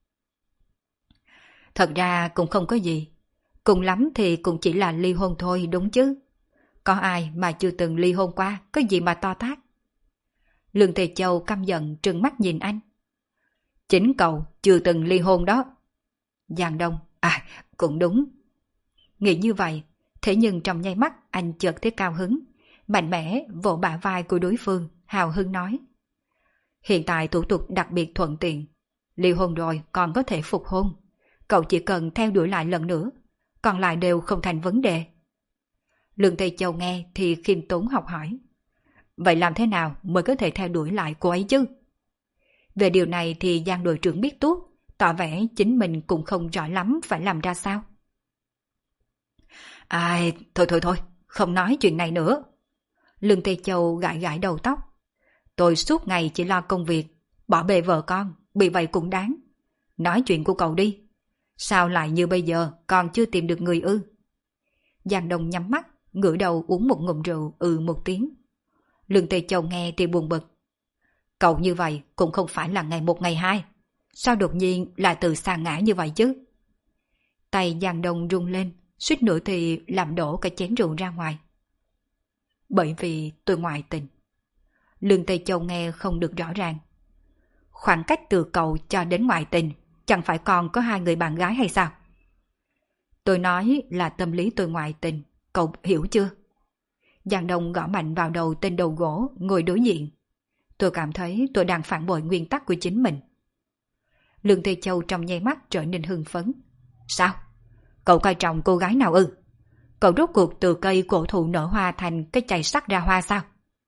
Thật ra cũng không có gì, cùng lắm thì cũng chỉ là ly hôn thôi đúng chứ. Có ai mà chưa từng ly hôn qua, có gì mà to tát. Lương Tề Châu căm giận trừng mắt nhìn anh. Chính cậu chưa từng ly hôn đó. Giang Đông, cũng đúng. Nghĩ như vậy, thế nhưng trong nháy mắt anh chợt thấy cao hứng, mạnh mẽ vỗ bả vai của đối phương, hào hứng nói. Hiện tại thủ tục đặc biệt thuận tiện, ly hôn rồi còn có thể phục hôn. Cậu chỉ cần theo đuổi lại lần nữa, còn lại đều không thành vấn đề. Lương Tây Châu nghe thì khiêm tốn học hỏi. Vậy làm thế nào mới có thể theo đuổi lại cô ấy chứ? Về điều này thì Giang đội trưởng biết tuốt, tỏ vẻ chính mình cũng không rõ lắm phải làm ra sao. Thôi, không nói chuyện này nữa. Lương Tây Châu gãi gãi đầu tóc. Tôi suốt ngày chỉ lo công việc, bỏ bê vợ con, bị vậy cũng đáng. Nói chuyện của cậu đi. Sao lại như bây giờ còn chưa tìm được người ư? Giang Đông nhắm mắt, ngửa đầu uống một ngụm rượu một tiếng. Lương Tây Châu nghe thì buồn bực. Cậu như vậy cũng không phải là ngày một ngày hai. Sao đột nhiên lại từ sa ngã như vậy chứ? Tay Giang Đông rung lên, suýt nữa thì làm đổ cả chén rượu ra ngoài. Bởi vì tôi ngoại tình. Lương Tây Châu nghe không được rõ ràng. Khoảng cách từ cậu cho đến ngoại tình chẳng phải còn có 2 người bạn gái hay sao? Tôi nói là tâm lý tôi ngoại tình, cậu hiểu chưa? Giang Đông gõ mạnh vào đầu tên đầu gỗ ngồi đối diện. Tôi cảm thấy tôi đang phản bội nguyên tắc của chính mình. Lương Tây Châu trong nháy mắt trở nên hưng phấn. Sao? Cậu coi trọng cô gái nào ư? Cậu rốt cuộc từ cây cổ thụ nở hoa thành cái chày sắt ra hoa sao?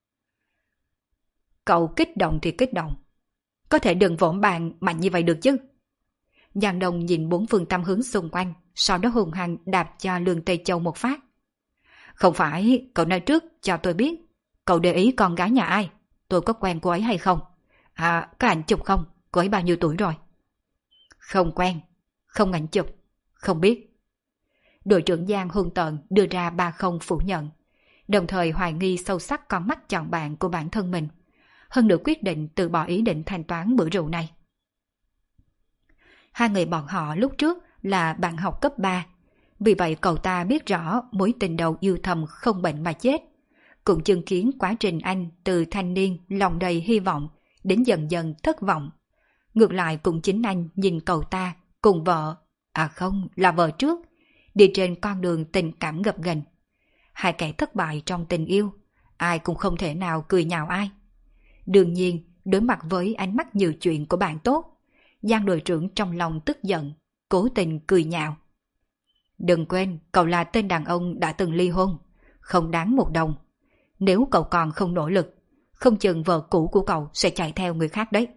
Cậu kích động thì kích động, có thể đừng vỗ bàn mạnh như vậy được chứ? Giang Đông nhìn 4 phương tám hướng xung quanh, sau đó hùng hăng đạp cho Lương Tây Châu một phát. Không phải, cậu nói trước cho tôi biết, cậu để ý con gái nhà ai? Tôi có quen cô ấy hay không? Có ảnh chụp không? Cô ấy bao nhiêu tuổi rồi? Không quen, không ảnh chụp, không biết. Đội trưởng Giang hung tợn đưa ra 3 không phủ nhận, đồng thời hoài nghi sâu sắc con mắt chọn bạn của bản thân mình, hơn nữa quyết định từ bỏ ý định thanh toán bữa rượu này. Hai người bọn họ lúc trước là bạn học cấp 3. Vì vậy cậu ta biết rõ mối tình đầu yêu thầm không bệnh mà chết. Cũng chứng kiến quá trình anh từ thanh niên lòng đầy hy vọng đến dần dần thất vọng. Ngược lại cũng chính anh nhìn cậu ta cùng vợ, à không là vợ trước, đi trên con đường tình cảm gập ghềnh. Hai kẻ thất bại trong tình yêu, ai cũng không thể nào cười nhạo ai. Đương nhiên, đối mặt với ánh mắt nhiều chuyện của bạn tốt, Giang đội trưởng trong lòng tức giận, cố tình cười nhạo. Đừng quên, cậu là tên đàn ông đã từng ly hôn, không đáng một đồng. Nếu cậu còn không nỗ lực, không chừng vợ cũ của cậu sẽ chạy theo người khác đấy.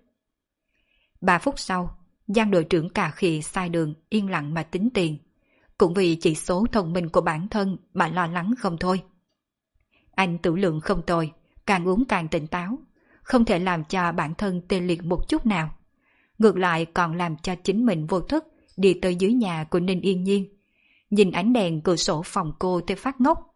3 phút sau, Giang đội trưởng cà khịa sai đường yên lặng mà tính tiền. Cũng vì chỉ số thông minh của bản thân mà lo lắng không thôi. Anh tử lượng không tồi, càng uống càng tỉnh táo, không thể làm cho bản thân tê liệt một chút nào. Ngược lại còn làm cho chính mình vô thức đi tới dưới nhà của Ninh Yên Nhiên, nhìn ánh đèn cửa sổ phòng cô tới phát ngốc.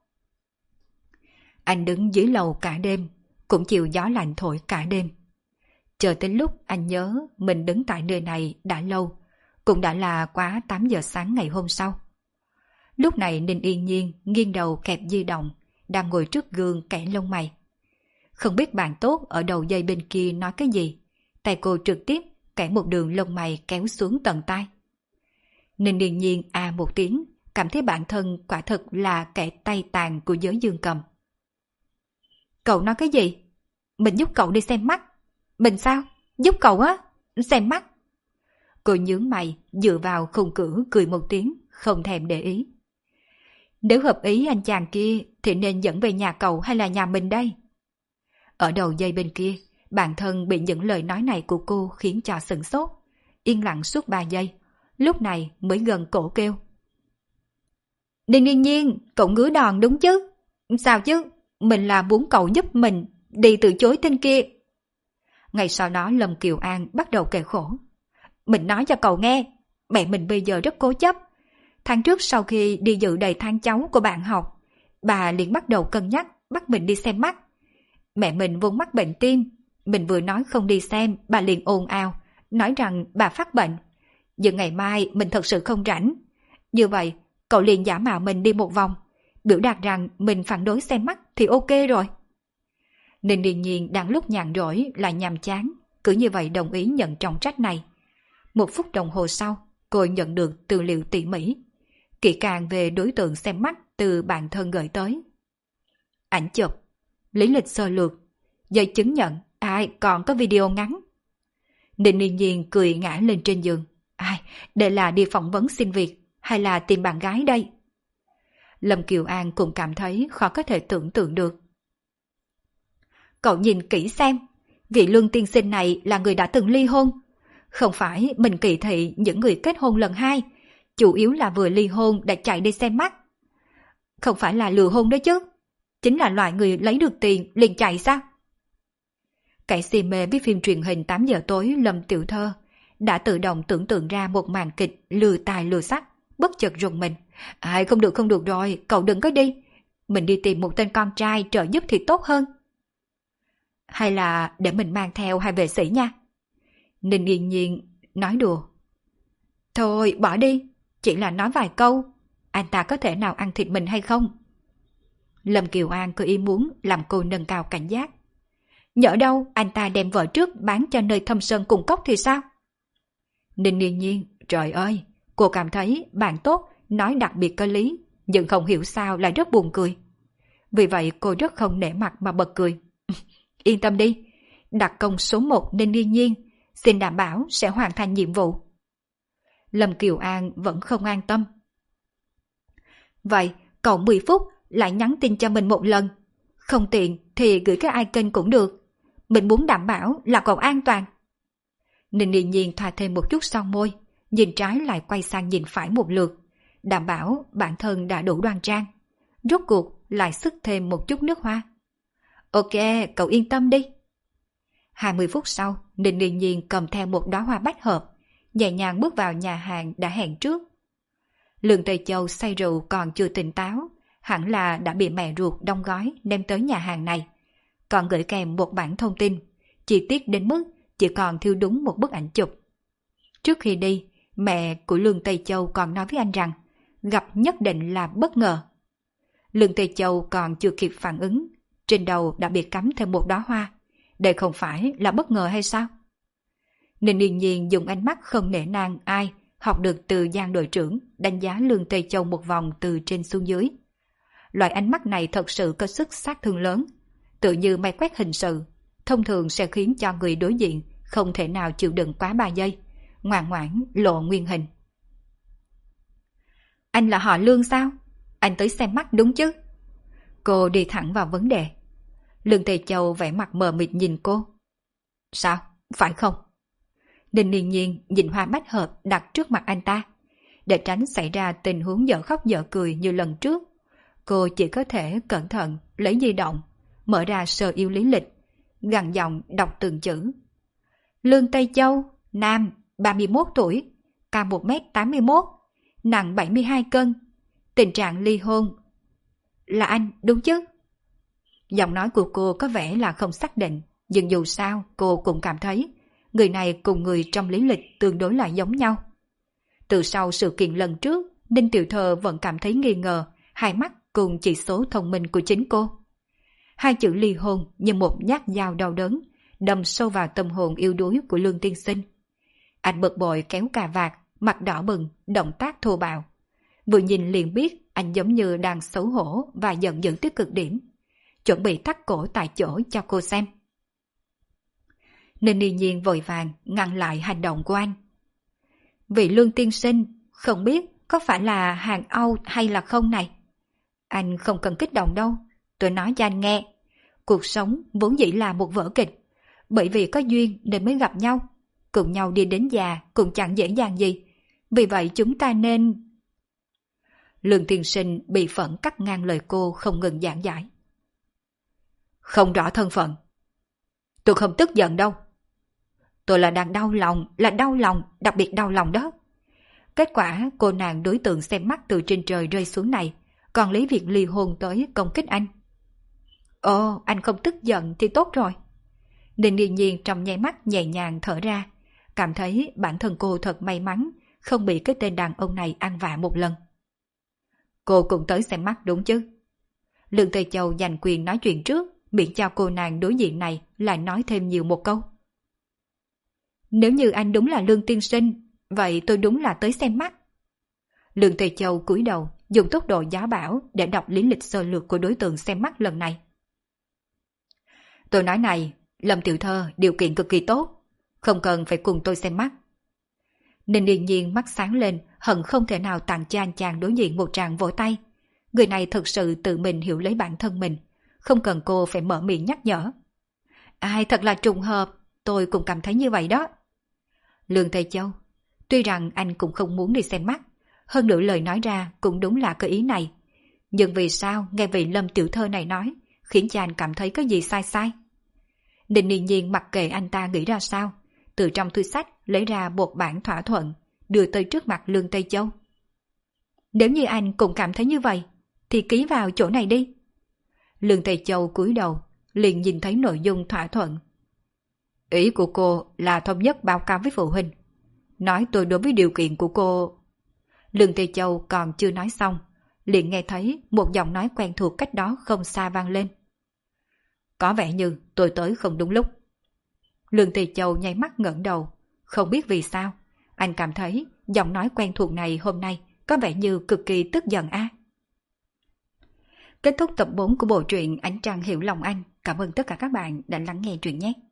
Anh đứng dưới lầu cả đêm, cũng chịu gió lạnh thổi cả đêm. Chờ tới lúc anh nhớ mình đứng tại nơi này đã lâu, cũng đã là quá 8 giờ sáng ngày hôm sau. Lúc này Ninh Yên Nhiên nghiêng đầu kẹp di động, đang ngồi trước gương kẻ lông mày. Không biết bạn tốt ở đầu dây bên kia nói cái gì, tay cô trực tiếp kẻ một đường lông mày kéo xuống tận tai. Ninh Yên Nhiên à một tiếng, cảm thấy bản thân quả thật là kẻ tay tàn của giới dương cầm. Cậu nói cái gì? Mình giúp cậu đi xem mắt. Mình sao? Giúp cậu á? Xem mắt. Cô nhướng mày, dựa vào khung cửa cười một tiếng, không thèm để ý. Nếu hợp ý anh chàng kia thì nên dẫn về nhà cậu hay là nhà mình đây? Ở đầu dây bên kia, bản thân bị những lời nói này của cô khiến cho sửng sốt, yên lặng suốt 3 giây, lúc này mới gần cổ kêu. Ninh Yên Nhiên, cậu ngứa đòn đúng chứ? Sao chứ? Mình là muốn cậu giúp mình đi từ chối tên kia. Ngày sau đó Lâm Kiều An bắt đầu kể khổ. Mình nói cho cậu nghe, mẹ mình bây giờ rất cố chấp. Tháng trước sau khi đi dự đầy tang cháu của bạn học, bà liền bắt đầu cân nhắc bắt mình đi xem mắt. Mẹ mình vốn mắc bệnh tim, mình vừa nói không đi xem, bà liền ồn ào, nói rằng bà phát bệnh. Nhưng ngày mai mình thật sự không rảnh. Như vậy, cậu liền giả mạo mình đi một vòng, biểu đạt rằng mình phản đối xem mắt thì ok rồi. Nên điền nhiên đang lúc nhàn rỗi lại nhàm chán, cứ như vậy đồng ý nhận trọng trách này. 1 phút đồng hồ sau, cô nhận được tư liệu tỉ mỉ, kỹ càng về đối tượng xem mắt từ bản thân gửi tới. Ảnh chụp, lý lịch sơ lược, giấy chứng nhận, còn có video ngắn. Ninh Yên Nhiên cười ngã lên trên giường. Đây là đi phỏng vấn xin việc hay là tìm bạn gái đây? Lâm Kiều An cũng cảm thấy khó có thể tưởng tượng được. Cậu nhìn kỹ xem, vị Luân tiên sinh này là người đã từng ly hôn. Không phải mình kỳ thị những người kết hôn lần 2, chủ yếu là vừa ly hôn đã chạy đi xem mắt. Không phải là lừa hôn đó chứ, chính là loại người lấy được tiền liền chạy sao? Kẻ si mê với phim truyền hình 8 giờ tối Lâm Tiểu Thơ đã tự động tưởng tượng ra một màn kịch lừa tài lừa sắc, bất chợt rùng mình. Không được rồi, cậu đừng có đi. Mình đi tìm một tên con trai trợ giúp thì tốt hơn. Hay là để mình mang theo 2 vệ sĩ nha. Ninh Yên Nhiên nói đùa. Thôi bỏ đi, chỉ là nói vài câu. Anh ta có thể nào ăn thịt mình hay không? Lâm Kiều An có ý muốn làm cô nâng cao cảnh giác. Nhỡ đâu anh ta đem vợ trước bán cho nơi thâm sơn cùng cốc thì sao? Ninh Yên Nhiên, trời ơi, cô cảm thấy bạn tốt nói đặc biệt có lý, nhưng không hiểu sao lại rất buồn cười. Vì vậy cô rất không nể mặt mà bật cười. Yên tâm đi, đặc công số 1 Ninh Yên Nhiên, xin đảm bảo sẽ hoàn thành nhiệm vụ. Lâm Kiều An vẫn không an tâm. Vậy, cậu 10 phút lại nhắn tin cho mình một lần. Không tiện thì gửi cái icon cũng được. Mình muốn đảm bảo là cậu an toàn. Ninh Yên Nhiên thoa thêm một chút son môi, nhìn trái lại quay sang nhìn phải một lượt, đảm bảo bản thân đã đủ đoan trang. Rốt cuộc lại sức thêm một chút nước hoa. Ok, cậu yên tâm đi. 20 phút sau, Ninh Yên Nhiên cầm theo một đóa hoa bách hợp, nhẹ nhàng bước vào nhà hàng đã hẹn trước. Lương Tây Châu say rượu còn chưa tỉnh táo, hẳn là đã bị mẹ ruột đóng gói đem tới nhà hàng này, còn gửi kèm một bản thông tin, chi tiết đến mức chỉ còn thiếu đúng một bức ảnh chụp. Trước khi đi, mẹ của Lương Tây Châu còn nói với anh rằng gặp nhất định là bất ngờ. Lương Tây Châu còn chưa kịp phản ứng, trên đầu đã bị cắm thêm một đóa hoa. Đây không phải là bất ngờ hay sao? Ninh Yên Nhiên dùng ánh mắt không nể nang ai học được từ Giang đội trưởng đánh giá Lương Tây Châu một vòng từ trên xuống dưới. Loại ánh mắt này thật sự có sức sát thương lớn, tự như máy quét hình sự, thông thường sẽ khiến cho người đối diện không thể nào chịu đựng quá 3 giây, ngoan ngoãn lộ nguyên hình. Anh là họ Lương sao? Anh tới xem mắt đúng chứ? Cô đi thẳng vào vấn đề. Lương Tây Châu vẻ mặt mờ mịt nhìn cô. Sao? Phải không? Ninh Yên Nhiên nhìn hoa bách hợp đặt trước mặt anh ta. Để tránh xảy ra tình huống dở khóc dở cười như lần trước, cô chỉ có thể cẩn thận lấy di động, mở ra sơ yêu lý lịch, gằn giọng đọc từng chữ. Lương Tây Châu, nam, 31 tuổi, cao 1m81, nặng 72 cân, tình trạng ly hôn. Là anh, đúng chứ? Giọng nói của cô có vẻ là không xác định, nhưng dù sao cô cũng cảm thấy người này cùng người trong lý lịch tương đối là giống nhau. Từ sau sự kiện lần trước, Ninh Tiểu Thơ vẫn cảm thấy nghi ngờ hai mắt cùng chỉ số thông minh của chính cô. Hai chữ ly hôn như một nhát dao đau đớn, đâm sâu vào tâm hồn yếu đuối của Lương tiên sinh. Anh bực bội kéo cà vạt, mặt đỏ bừng, động tác thô bạo. Vừa nhìn liền biết anh giống như đang xấu hổ và giận dữ tới cực điểm, chuẩn bị thắt cổ tại chỗ cho cô xem. Ninh Yên Nhiên vội vàng ngăn lại hành động của anh. Vị Lương tiên sinh, không biết có phải là hàng Âu hay là không này? Anh không cần kích động đâu, tôi nói cho anh nghe. Cuộc sống vốn dĩ là một vở kịch, bởi vì có duyên nên mới gặp nhau, cùng nhau đi đến già cũng chẳng dễ dàng gì. Vì vậy chúng ta nên... Lương tiên sinh bị phẫn cắt ngang lời cô không ngừng giảng giải. Không rõ thân phận. Tôi không tức giận đâu. Tôi là đang đau lòng, đặc biệt đau lòng đó. Kết quả cô nàng đối tượng xem mắt từ trên trời rơi xuống này, còn lấy việc ly hôn tới công kích anh. Ồ, anh không tức giận thì tốt rồi. Ninh Yên Nhiên trong nháy mắt nhẹ nhàng thở ra, cảm thấy bản thân cô thật may mắn không bị cái tên đàn ông này ăn vạ một lần. Cô cũng tới xem mắt đúng chứ? Lương Tây Châu giành quyền nói chuyện trước, miễn cho cô nàng đối diện này lại nói thêm nhiều một câu. Nếu như anh đúng là Lương tiên sinh, vậy tôi đúng là tới xem mắt. Lương Tây Châu cúi đầu, dùng tốc độ gió bão để đọc lý lịch sơ lược của đối tượng xem mắt lần này. Tôi nói này, Lâm tiểu thơ điều kiện cực kỳ tốt, không cần phải cùng tôi xem mắt. Ninh Yên Nhiên mắt sáng lên, hận không thể nào tặng cho anh chàng đối diện một tràng vỗ tay. Người này thực sự tự mình hiểu lấy bản thân mình, không cần cô phải mở miệng nhắc nhở. Ai thật là trùng hợp, tôi cũng cảm thấy như vậy đó. Lương Tây Châu, tuy rằng anh cũng không muốn đi xem mắt, hơn nữa lời nói ra cũng đúng là cái ý này. Nhưng vì sao nghe vị Lâm tiểu thơ này nói, khiến cho anh cảm thấy có gì sai sai? Ninh Yên Nhiên mặc kệ anh ta nghĩ ra sao, từ trong túi sách lấy ra một bản thỏa thuận, đưa tới trước mặt Lương Tây Châu. Nếu như anh cũng cảm thấy như vậy, thì ký vào chỗ này đi. Lương Tây Châu cúi đầu, liền nhìn thấy nội dung thỏa thuận. Ý của cô là thống nhất báo cáo với phụ huynh. Nói tôi đối với điều kiện của cô... Lương Tây Châu còn chưa nói xong, liền nghe thấy một giọng nói quen thuộc cách đó không xa vang lên. Có vẻ như tôi tới không đúng lúc. Lương Tây Châu nháy mắt ngẩng đầu, không biết vì sao, anh cảm thấy giọng nói quen thuộc này hôm nay có vẻ như cực kỳ tức giận a. Kết thúc tập 4 của bộ truyện Ánh Trăng Hiểu Lòng Anh. Cảm ơn tất cả các bạn đã lắng nghe truyện nhé.